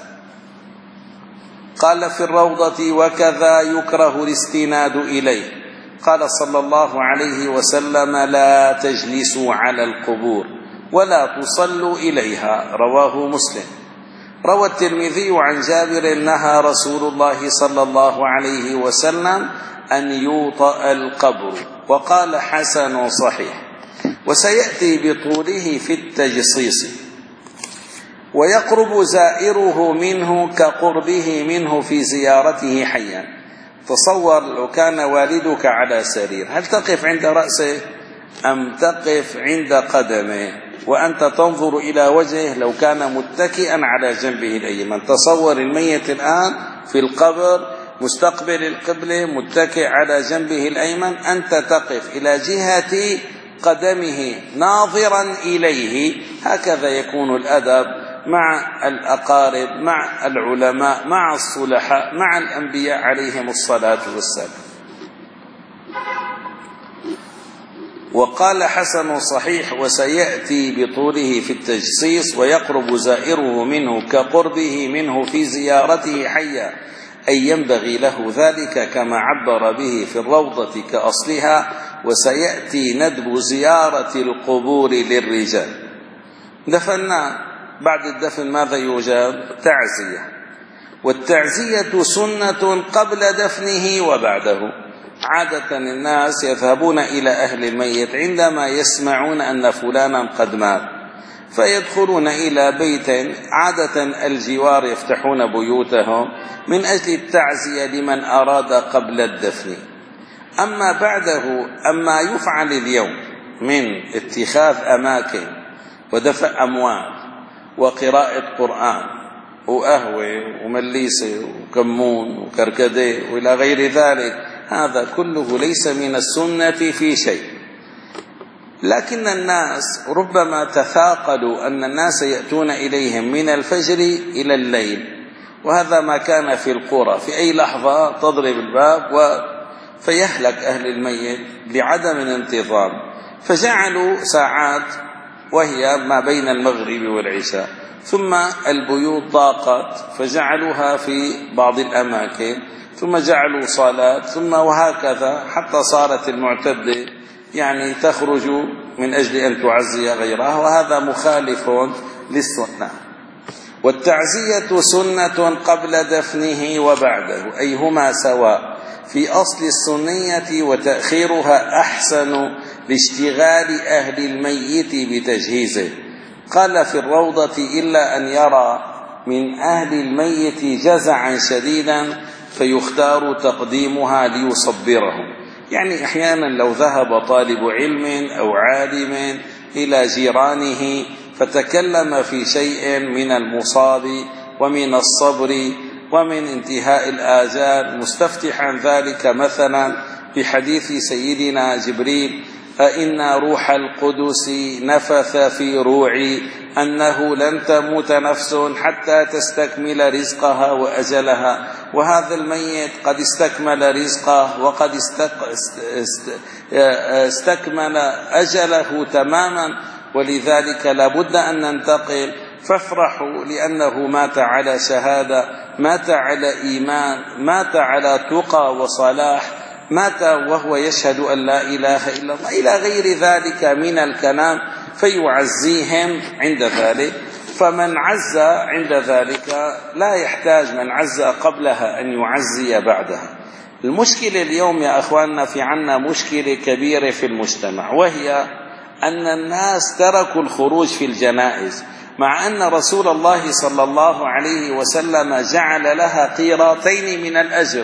قال في الروضة: وكذا يكره الاستناد إليه. قال صلى الله عليه وسلم: لا تجلسوا على القبور ولا تصلوا إليها، رواه مسلم. روى الترمذي عن جابر: نهى رسول الله صلى الله عليه وسلم أن يوطأ القبر، وقال: حسن صحيح. وسيأتي بطوله في التجصيص. ويقرب زائره منه كقربه منه في زيارته حيا. تصور لو كان والدك على سرير، هل تقف عند رأسه أم تقف عند قدمه وأنت تنظر إلى وجهه لو كان متكئا على جنبه الأيمن؟ تصور الميت الآن في القبر مستقبل القبلة متكئ على جنبه الأيمن، أنت تقف إلى جهة قدمه ناظرا إليه. هكذا يكون الأدب مع الأقارب، مع العلماء، مع الصلحاء، مع الأنبياء عليهم الصلاة والسلام. وقال: حسن صحيح. وسيأتي بطوله في التجصيص. ويقرب زائره منه كقربه منه في زيارته حيا، أي ينبغي له ذلك كما عبر به في الروضة كأصلها. وسيأتي ندب زيارة القبور للرجال. دفنا، بعد الدفن ماذا يوجد؟ تعزية. والتعزية سنة قبل دفنه وبعده. عادة الناس يذهبون إلى أهل الميت عندما يسمعون أن فلانا قد مات، فيدخلون إلى بيت، عادة الجوار يفتحون بيوتهم من أجل التعزية لمن أراد قبل الدفن. أما بعده، أما يفعل اليوم من اتخاذ أماكن ودفع أموال وقراءة قرآن وقهوة ومليسة وكمون وكركديه وإلى غير ذلك، هذا كله ليس من السنة في شيء. لكن الناس ربما تثاقلوا أن الناس يأتون إليهم من الفجر إلى الليل، وهذا ما كان في القرى، في أي لحظة تضرب الباب و فيهلك أهل الميت لعدم الانتظام، فجعلوا ساعات وهي ما بين المغرب والعشاء. ثم البيوت ضاقت فجعلوها في بعض الأماكن، ثم جعلوا صالات، ثم وهكذا حتى صارت المعتدة يعني تخرج من أجل أن تعزي غيرها، وهذا مخالف للسنة. والتعزية سنة قبل دفنه وبعده، أي هما سواء في أصل السنية، وتأخيرها أحسن لاشتغال أهل الميت بتجهيزه. قال في الروضة: إلا أن يرى من أهل الميت جزعا شديدا فيختار تقديمها ليصبرهم. يعني أحيانا لو ذهب طالب علم أو عالم إلى جيرانه فتكلم في شيء من المصاب ومن الصبر ومن انتهاء الآجال، مستفتحا ذلك مثلا بحديث سيدنا جبريل: فإن روح القدس نفث في روعي أنه لن تموت نفس حتى تستكمل رزقها وأجلها. وهذا الميت قد استكمل رزقه وقد استكمل أجله تماما، ولذلك لابد أن ننتقل. فافرحوا لأنه مات على شهادة، مات على إيمان، مات على تقى وصلاح، مات وهو يشهد أن لا إله إلا الله، إلى غير ذلك من الكلام، فيعزيهم عند ذلك. فمن عز عند ذلك لا يحتاج من عز قبلها أن يعزي بعدها. المشكلة اليوم يا أخواننا في عنا مشكلة كبيرة في المجتمع، وهي أن الناس تركوا الخروج في الجنائز، مع أن رسول الله صلى الله عليه وسلم جعل لها قيراطين من الأجر،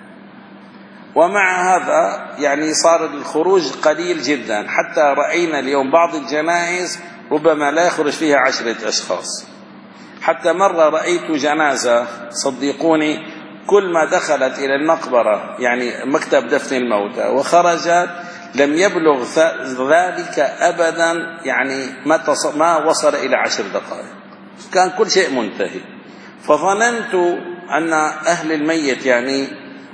ومع هذا يعني صار الخروج قليل جدا، حتى رأينا اليوم بعض الجنائز ربما لا يخرج فيها عشرة أشخاص. حتى مرة رأيت جنازة صدقوني كل ما دخلت إلى المقبرة يعني مكتب دفن الموتى وخرجت لم يبلغ ذلك أبدا، يعني ما وصل إلى عشر دقائق، كان كل شيء منتهي. فظننت أن أهل الميت يعني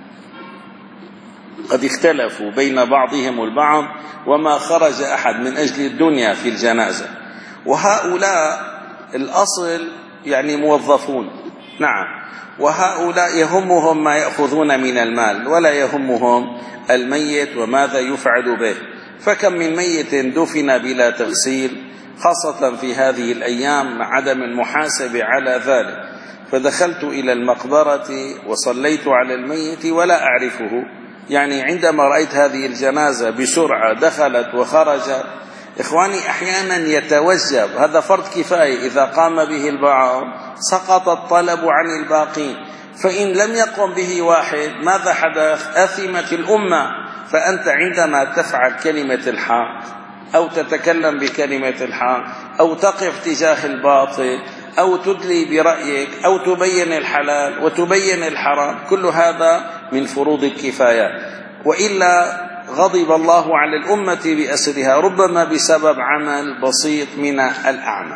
قد اختلفوا بين بعضهم البعض، وما خرج أحد من أجل الدنيا في الجنازة. وهؤلاء الأصل يعني موظفون، نعم، وهؤلاء يهمهم ما يأخذون من المال ولا يهمهم الميت وماذا يفعل به. فكم من ميت دفن بلا تغسيل، خاصة في هذه الأيام مع عدم المحاسبة على ذلك. فدخلت إلى المقبرة وصليت على الميت ولا أعرفه، يعني عندما رأيت هذه الجنازة بسرعة دخلت وخرجت، إخواني أحيانا يتوجب، هذا فرض كفاية، إذا قام به البعض سقط الطلب عن الباقين. فإن لم يقم به واحد ماذا حدث؟ أثمت الأمة. فأنت عندما تفعل كلمة الحق أو تتكلم بكلمة الحق أو تقف تجاه الباطل أو تدلي برأيك أو تبين الحلال وتبين الحرام، كل هذا من فروض الكفاية، وإلا غضب الله على الأمة بأسرها، ربما بسبب عمل بسيط من الأعمال.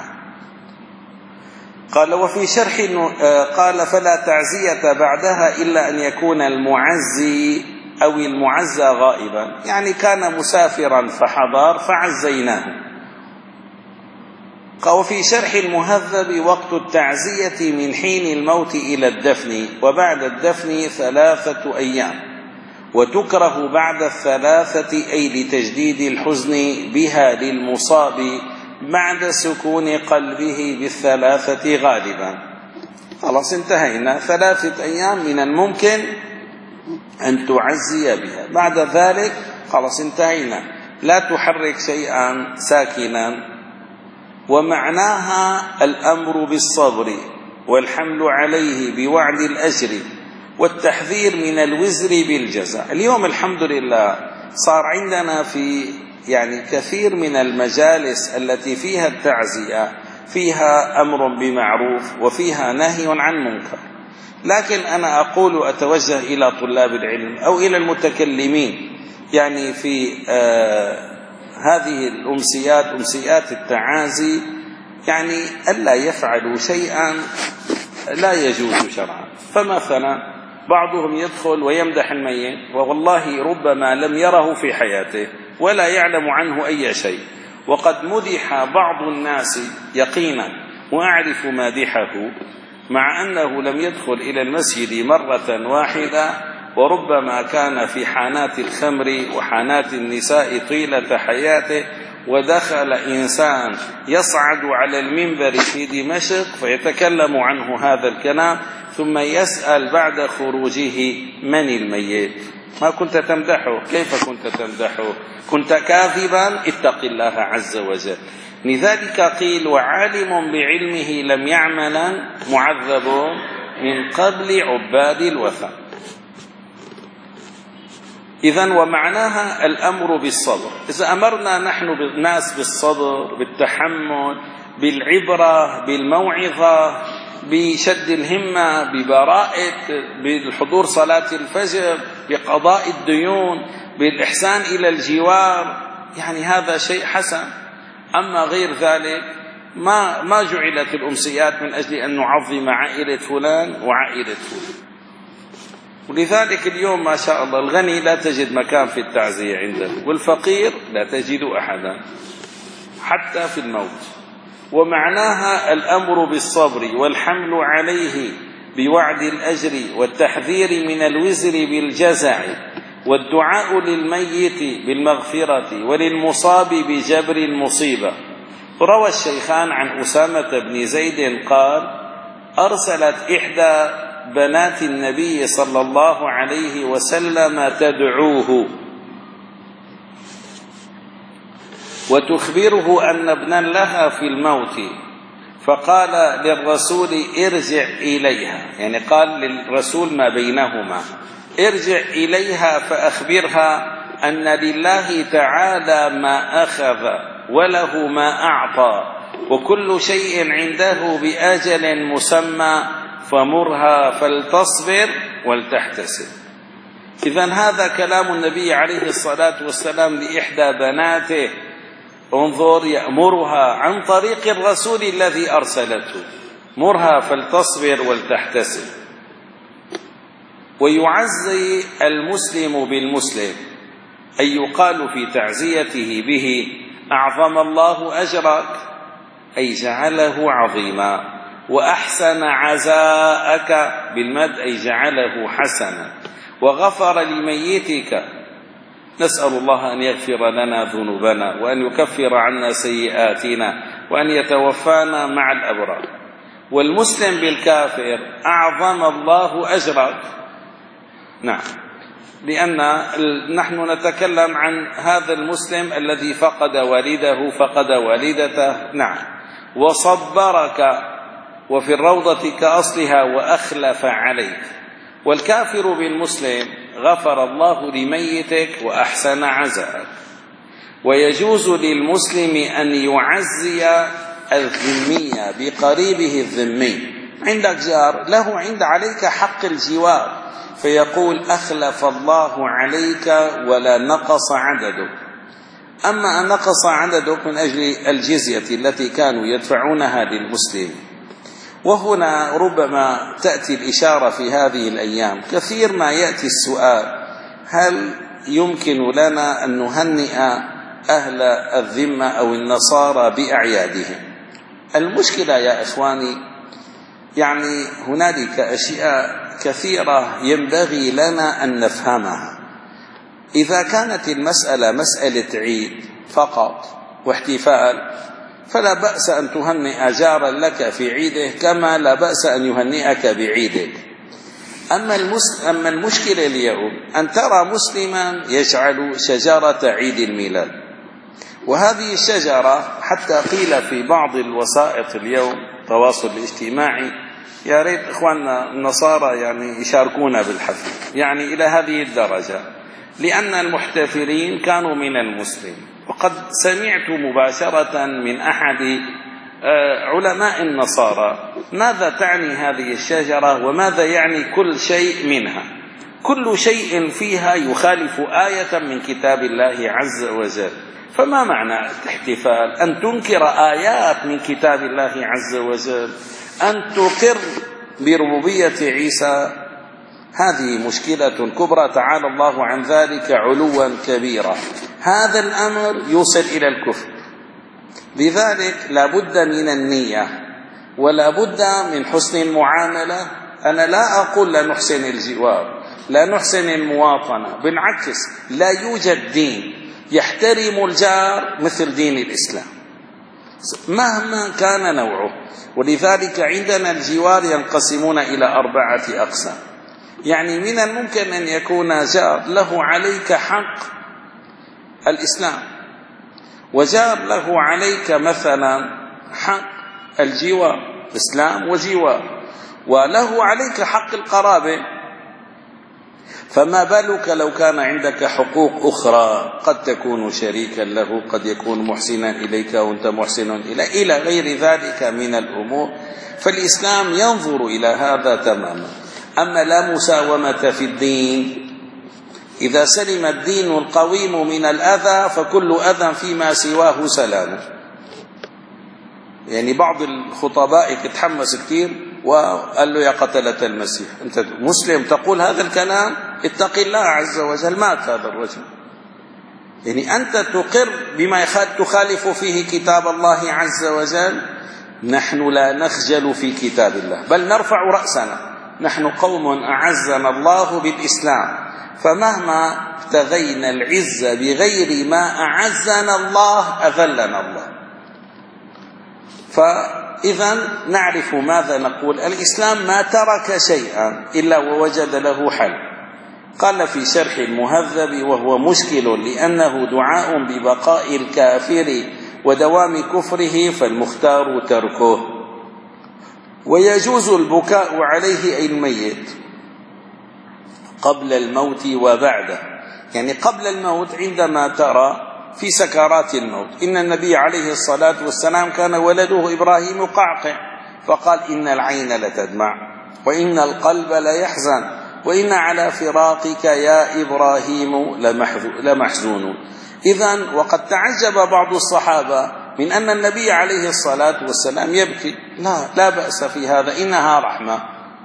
قال وفي شرح قال فلا تعزية بعدها إلا أن يكون المعزي أو المعزى غائبا، يعني كان مسافرا فحضر فعزيناه. وفي شرح المهذب وقت التعزية من حين الموت إلى الدفن، وبعد الدفن ثلاثة أيام، وتكره بعد الثلاثة أي لتجديد الحزن بها للمصاب بعد سكون قلبه بالثلاثة غالبا. خلاص انتهينا، ثلاثة أيام من الممكن أن تعزي بها، بعد ذلك خلاص انتهينا، لا تحرك شيئا ساكنا. ومعناها الأمر بالصبر والحمل عليه بوعد الأجر والتحذير من الوزر بالجزاء. اليوم الحمد لله صار عندنا في يعني كثير من المجالس التي فيها التعزية فيها أمر بمعروف وفيها نهي عن منكر، لكن أنا أقول أتوجه إلى طلاب العلم أو إلى المتكلمين يعني في آه هذه الأمسيات أمسيات التعازي، يعني ألا يفعلوا شيئا لا يجوز شرعا. فمثلا بعضهم يدخل ويمدح الميت والله ربما لم يره في حياته ولا يعلم عنه أي شيء، وقد مدح بعض الناس يقينا وأعرف مادحه مع أنه لم يدخل إلى المسجد مرة واحدة، وربما كان في حانات الخمر وحانات النساء طيلة حياته، ودخل إنسان يصعد على المنبر في دمشق فيتكلم عنه هذا الكلام، ثم يسأل بعد خروجه من الميت؟ ما كنت تمدحه؟ كيف كنت تمدحه؟ كنت كاذبا؟ اتق الله عز وجل. لذلك قيل وعالم بعلمه لم يعملا معذب من قبل عباد الوثن. إذن ومعناها الأمر بالصبر. إذا أمرنا نحن بالناس بالصبر بالتحمل بالعبرة بالموعظة بشد الهمة، ببراءة، بالحضور صلاة الفجر، بقضاء الديون، بالإحسان إلى الجوار، يعني هذا شيء حسن. أما غير ذلك ما ما جعلت الأمسيات من أجل أن نعظم عائلة فلان وعائلة فلان. ولذلك اليوم ما شاء الله الغني لا تجد مكان في التعزية عنده، والفقير لا تجد أحدا حتى في الموت. ومعناها الأمر بالصبر والحمل عليه بوعد الأجر والتحذير من الوزر بالجزع والدعاء للميت بالمغفرة وللمصاب بجبر المصيبة. روى الشيخان عن أسامة بن زيد قال: أرسلت إحدى بنات النبي صلى الله عليه وسلم تدعوه وتخبره أن ابنا لها في الموت، فقال للرسول: ارجع إليها، يعني قال للرسول ما بينهما: ارجع إليها فأخبرها أن لله تعالى ما أخذ وله ما أعطى وكل شيء عنده بأجل مسمى، فمرها فلتصبر ولتحتسب. إذن هذا كلام النبي عليه الصلاة والسلام لإحدى بناته. انظر، يأمرها عن طريق الرسول الذي أرسلته: مرها فلتصبر ولتحتسب. ويعزي المسلم بالمسلم، أي يقال في تعزيته به: أعظم الله أجرك، أي جعله عظيما، وأحسن عزاءك بالمد، أي جعله حسنا، وغفر لميتك. نسأل الله أن يغفر لنا ذنوبنا وأن يكفر عنا سيئاتنا وأن يتوفانا مع الأبرار. والمسلم بالكافر: أعظم الله أجرك. نعم، لأن نحن نتكلم عن هذا المسلم الذي فقد والده، فقد والدته. نعم، وصبرك، وفي الروضة كأصلها: وأخلف عليك. والكافر بالمسلم: غفر الله لميتك وأحسن عزاءك. ويجوز للمسلم أن يعزي الذمية بقريبه الذمي. عندك جار له عند عليك حق الجوار، فيقول: أخلف الله عليك ولا نقص عددك. أما أن نقص عددك من أجل الجزية التي كانوا يدفعونها للمسلم. وهنا ربما تأتي الإشارة في هذه الأيام، كثير ما يأتي السؤال: هل يمكن لنا أن نهنئ أهل الذمة أو النصارى بأعيادهم؟ المشكلة يا إخواني، يعني هنالك أشياء كثيرة ينبغي لنا أن نفهمها. إذا كانت المسألة مسألة عيد فقط واحتفال، فلا بأس أن تهنئ جارا لك في عيده كما لا بأس أن يهنئك بعيدك. أما, أما المشكلة اليوم أن ترى مسلما يجعل شجرة عيد الميلاد، وهذه الشجرة حتى قيل في بعض الوسائط اليوم التواصل الاجتماعي: يا ريت إخواننا النصارى يعني يشاركونا بالحفل، يعني إلى هذه الدرجة، لأن المحتفلين كانوا من المسلم. وقد سمعت مباشرة من أحد علماء النصارى: ماذا تعني هذه الشجرة وماذا يعني كل شيء منها؟ كل شيء فيها يخالف آية من كتاب الله عز وجل. فما معنى الاحتفال؟ أن تنكر آيات من كتاب الله عز وجل، أن تقر بربوبية عيسى. هذه مشكلة كبرى، تعالى الله عن ذلك علوا كبيرا. هذا الأمر يوصل إلى الكفر. لذلك لا بد من النية ولا بد من حسن المعاملة. أنا لا أقول لا نحسن الجوار، لا نحسن المواطنة، بالعكس، لا يوجد دين يحترم الجار مثل دين الإسلام مهما كان نوعه. ولذلك عندنا الجوار ينقسمون إلى أربعة أقسام. يعني من الممكن أن يكون جار له عليك حق الإسلام، وجار له عليك مثلا حق الجوار، إسلام وجوار، وله عليك حق القرابة. فما بالك لو كان عندك حقوق أخرى، قد تكون شريكا له، قد يكون محسنا إليك وأنت محسن إليه، إلى غير ذلك من الأمور. فالإسلام ينظر إلى هذا تماما. أما لا مساومة في الدين، إذا سلم الدين القويم من الأذى فكل أذى فيما سواه سلام. يعني بعض الخطباء يتحمس كثير وقال له يا قتلة المسيح، أنت مسلم تقول هذا الكلام؟ اتق الله عز وجل. مات هذا الرجل. يعني أنت تقر بما تخالف فيه كتاب الله عز وجل. نحن لا نخجل في كتاب الله، بل نرفع رأسنا. نحن قوم أعزنا الله بالإسلام، فمهما ابتغينا العزة بغير ما أعزنا الله أذلنا الله. فإذا نعرف ماذا نقول. الإسلام ما ترك شيئا إلا ووجد له حل. قال في شرح المهذب وهو مشكل لأنه دعاء ببقاء الكافر ودوام كفره، فالمختار تركه. ويجوز البكاء عليه أي الميت قبل الموت وبعده. يعني قبل الموت عندما ترى في سكرات الموت. إن النبي عليه الصلاة والسلام كان ولده إبراهيم قعقع، فقال إن العين لتدمع وإن القلب ليحزن وإن على فراقك يا إبراهيم لمحزون. إذن وقد تعجب بعض الصحابة من أن النبي عليه الصلاة والسلام يبكي. لا لا بأس في هذا، إنها رحمة.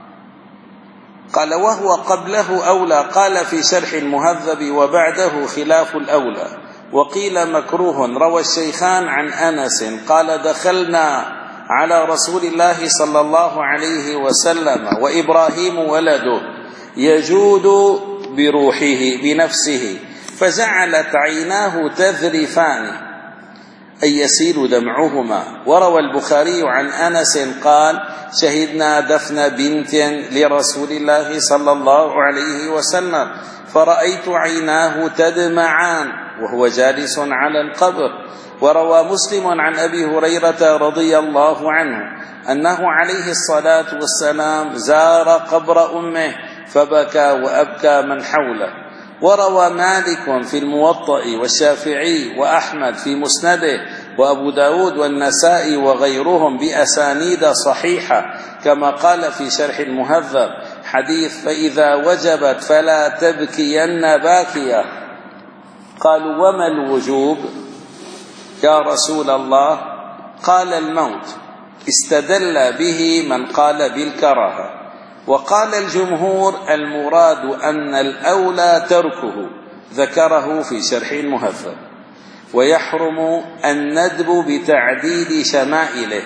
قال وهو قبله أولى. قال في شرح المهذب وبعده خلاف الأولى، وقيل مكروه. روى الشيخان عن أنس قال دخلنا على رسول الله صلى الله عليه وسلم وإبراهيم ولده يجود بروحه بنفسه، فجعلت عيناه تذرفان أي يسيل دمعهما. وروى البخاري عن أنس قال شهدنا دفن بنت لرسول الله صلى الله عليه وسلم فرأيت عيناه تدمعان وهو جالس على القبر. وروى مسلم عن أبي هريرة رضي الله عنه أنه عليه الصلاة والسلام زار قبر أمه فبكى وأبكى من حوله. وروى مالك في الموطأ والشافعي وأحمد في مسنده وأبو داود والنسائي وغيرهم بأسانيد صحيحة كما قال في شرح المهذب حديث فإذا وجبت فلا تبكين باكية. قالوا وما الوجوب يا رسول الله؟ قال الموت. استدل به من قال بالكراهة. وقال الجمهور المراد أن الأولى تركه، ذكره في شرح المهذب. ويحرم الندب بتعديد شمائله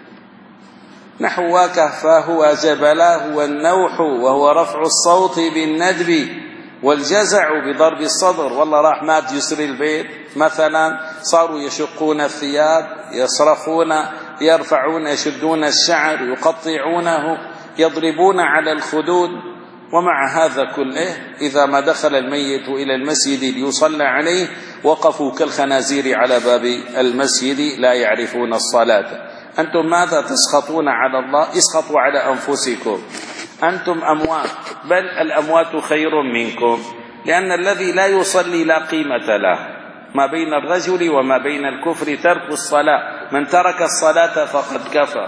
نحو كهفاه وجبلاه والنوح وهو رفع الصوت بالندب والجزع بضرب الصدر. والله راح مات يسري البيت مثلا، صاروا يشقون الثياب، يصرخون، يرفعون، يشدون الشعر، يقطعونه، يضربون على الخدود. ومع هذا كله إذا ما دخل الميت إلى المسجد ليصلى عليه وقفوا كالخنازير على باب المسجد لا يعرفون الصلاة. أنتم ماذا تسخطون على الله؟ اسخطوا على أنفسكم. أنتم أموات، بل الأموات خير منكم، لأن الذي لا يصلي لا قيمة له. ما بين الرجل وما بين الكفر ترك الصلاة، من ترك الصلاة فقد كفر.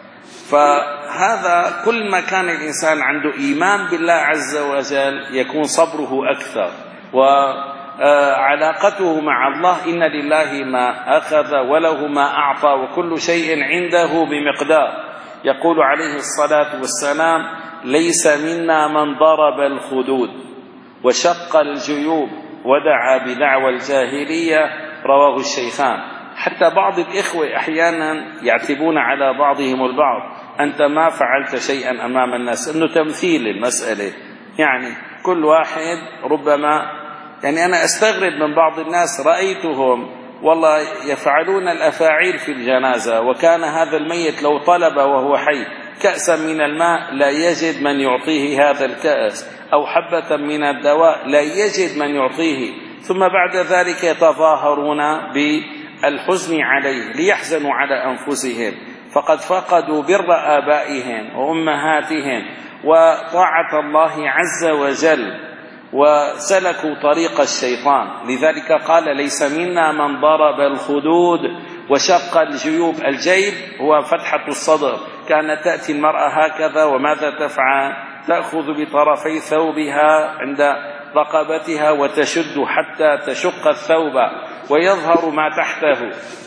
فهذا كل ما كان الإنسان عنده إيمان بالله عز وجل يكون صبره أكثر، وعلاقته مع الله إن لله ما أخذ وله ما أعطى وكل شيء عنده بمقدار. يقول عليه الصلاة والسلام ليس منا من ضرب الخدود وشق الجيوب ودعا بدعوى الجاهلية، رواه الشيخان. حتى بعض الإخوة أحيانا يعتبون على بعضهم البعض أنت ما فعلت شيئا أمام الناس، أنه تمثيل المسألة. يعني كل واحد ربما، يعني أنا أستغرب من بعض الناس رأيتهم والله يفعلون الأفاعيل في الجنازة، وكان هذا الميت لو طلب وهو حي كأسا من الماء لا يجد من يعطيه هذا الكأس، أو حبة من الدواء لا يجد من يعطيه، ثم بعد ذلك يتظاهرون بالحزن عليه ليحزنوا على أنفسهم، فقد فقدوا بر آبائهم وأمهاتهم وطاعة الله عز وجل. وسلكوا طريق الشيطان. لذلك قال ليس منا من ضرب الخدود وشق الجيوب. الجيب هو فتحة الصدر، كانت تأتي المرأة هكذا وماذا تفعل؟ تأخذ بطرفي ثوبها عند رقبتها وتشد حتى تشق الثوب ويظهر ما تحته.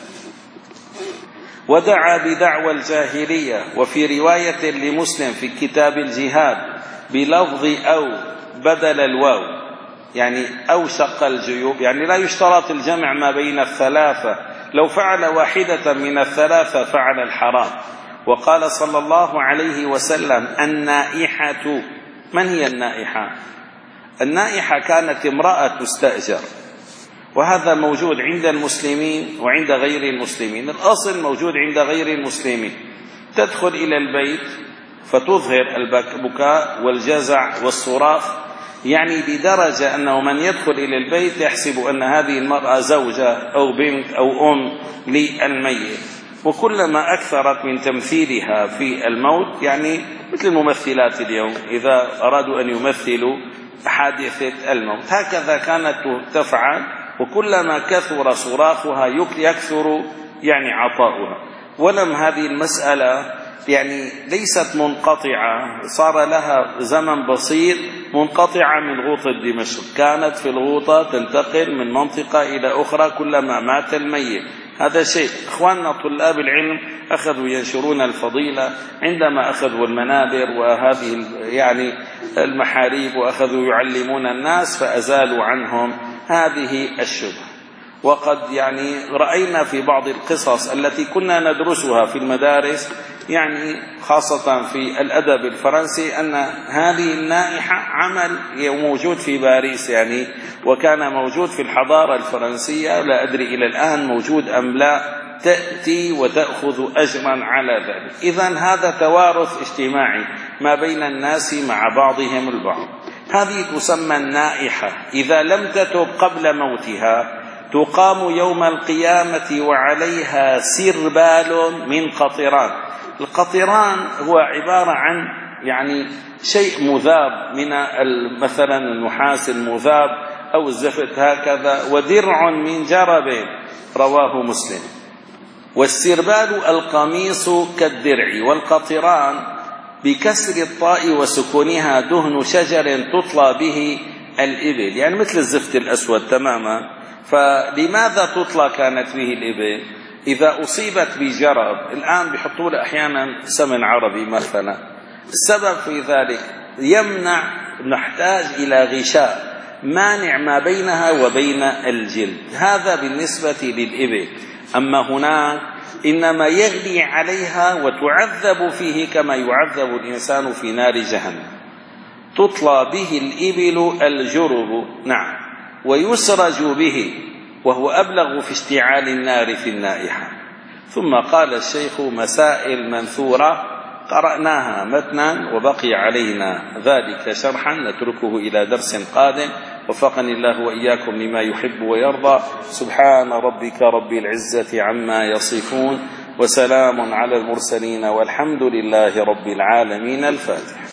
ودعا بدعوى الجاهلية. وفي رواية لمسلم في كتاب الجهاد بلفظ أو بدل الواو، يعني أو شق الجيوب، يعني لا يشترط الجمع ما بين الثلاثة، لو فعل واحدة من الثلاثة فعل الحرام. وقال صلى الله عليه وسلم النائحة. من هي النائحة؟ النائحة كانت امرأة تستأجر، وهذا موجود عند المسلمين وعند غير المسلمين. الأصل موجود عند غير المسلمين، تدخل إلى البيت فتظهر البكاء والجزع والصراخ، يعني بدرجة أنه من يدخل إلى البيت يحسب أن هذه المرأة زوجة أو بنت أو أم للميت. وكلما أكثرت من تمثيلها في الموت، يعني مثل الممثلات اليوم إذا أرادوا أن يمثلوا حادثة الموت، هكذا كانت تفعل. وكلما كثر صراخها يكثر يعني عطاؤها. ولم هذه المسألة يعني ليست منقطعة، صار لها زمن بسيط منقطعة من غوطة دمشق، كانت في الغوطة تنتقل من منطقة إلى أخرى كلما مات الميت. هذا شيء. إخواننا طلاب العلم أخذوا ينشرون الفضيلة عندما أخذوا المنابر وهذه يعني المحاريب وأخذوا يعلمون الناس، فأزالوا عنهم هذه الشبهة. وقد يعني رأينا في بعض القصص التي كنا ندرسها في المدارس، يعني خاصة في الأدب الفرنسي، أن هذه النائحة عمل موجود في باريس يعني، وكان موجود في الحضارة الفرنسية، لا أدري إلى الآن موجود أم لا، تأتي وتأخذ أجرا على ذلك. إذن هذا توارث اجتماعي ما بين الناس مع بعضهم البعض. هذه تسمى النائحة. إذا لم تتب قبل موتها تقام يوم القيامة وعليها سربال من قطران. القطران هو عبارة عن يعني شيء مذاب من مثلا النحاس المذاب أو الزفت هكذا، ودرع من جرب، رواه مسلم. والسربال القميص كالدرع. والقطران بكسر الطاء وسكونها دهن شجر تطلى به الإبل، يعني مثل الزفت الأسود تماما. فلماذا تطلى كانت به الإبل؟ إذا أصيبت بجرب، الآن بيحطوا له أحيانا سمن عربي مثلا، السبب في ذلك يمنع، نحتاج إلى غشاء مانع ما بينها وبين الجلد. هذا بالنسبة للإبل. أما هناك إنما يغلي عليها وتعذب فيه كما يعذب الإنسان في نار جهنم. تطلى به الإبل الجرب، نعم، ويسرج به، وهو أبلغ في اشتعال النار في النائحة. ثم قال الشيخ مسائل منثورة قرأناها متنا وبقي علينا ذلك شرحا، نتركه إلى درس قادم. وفقني الله وإياكم لما يحب ويرضى. سبحان ربك رب العزة عما يصفون، وسلام على المرسلين، والحمد لله رب العالمين. الفاتحة.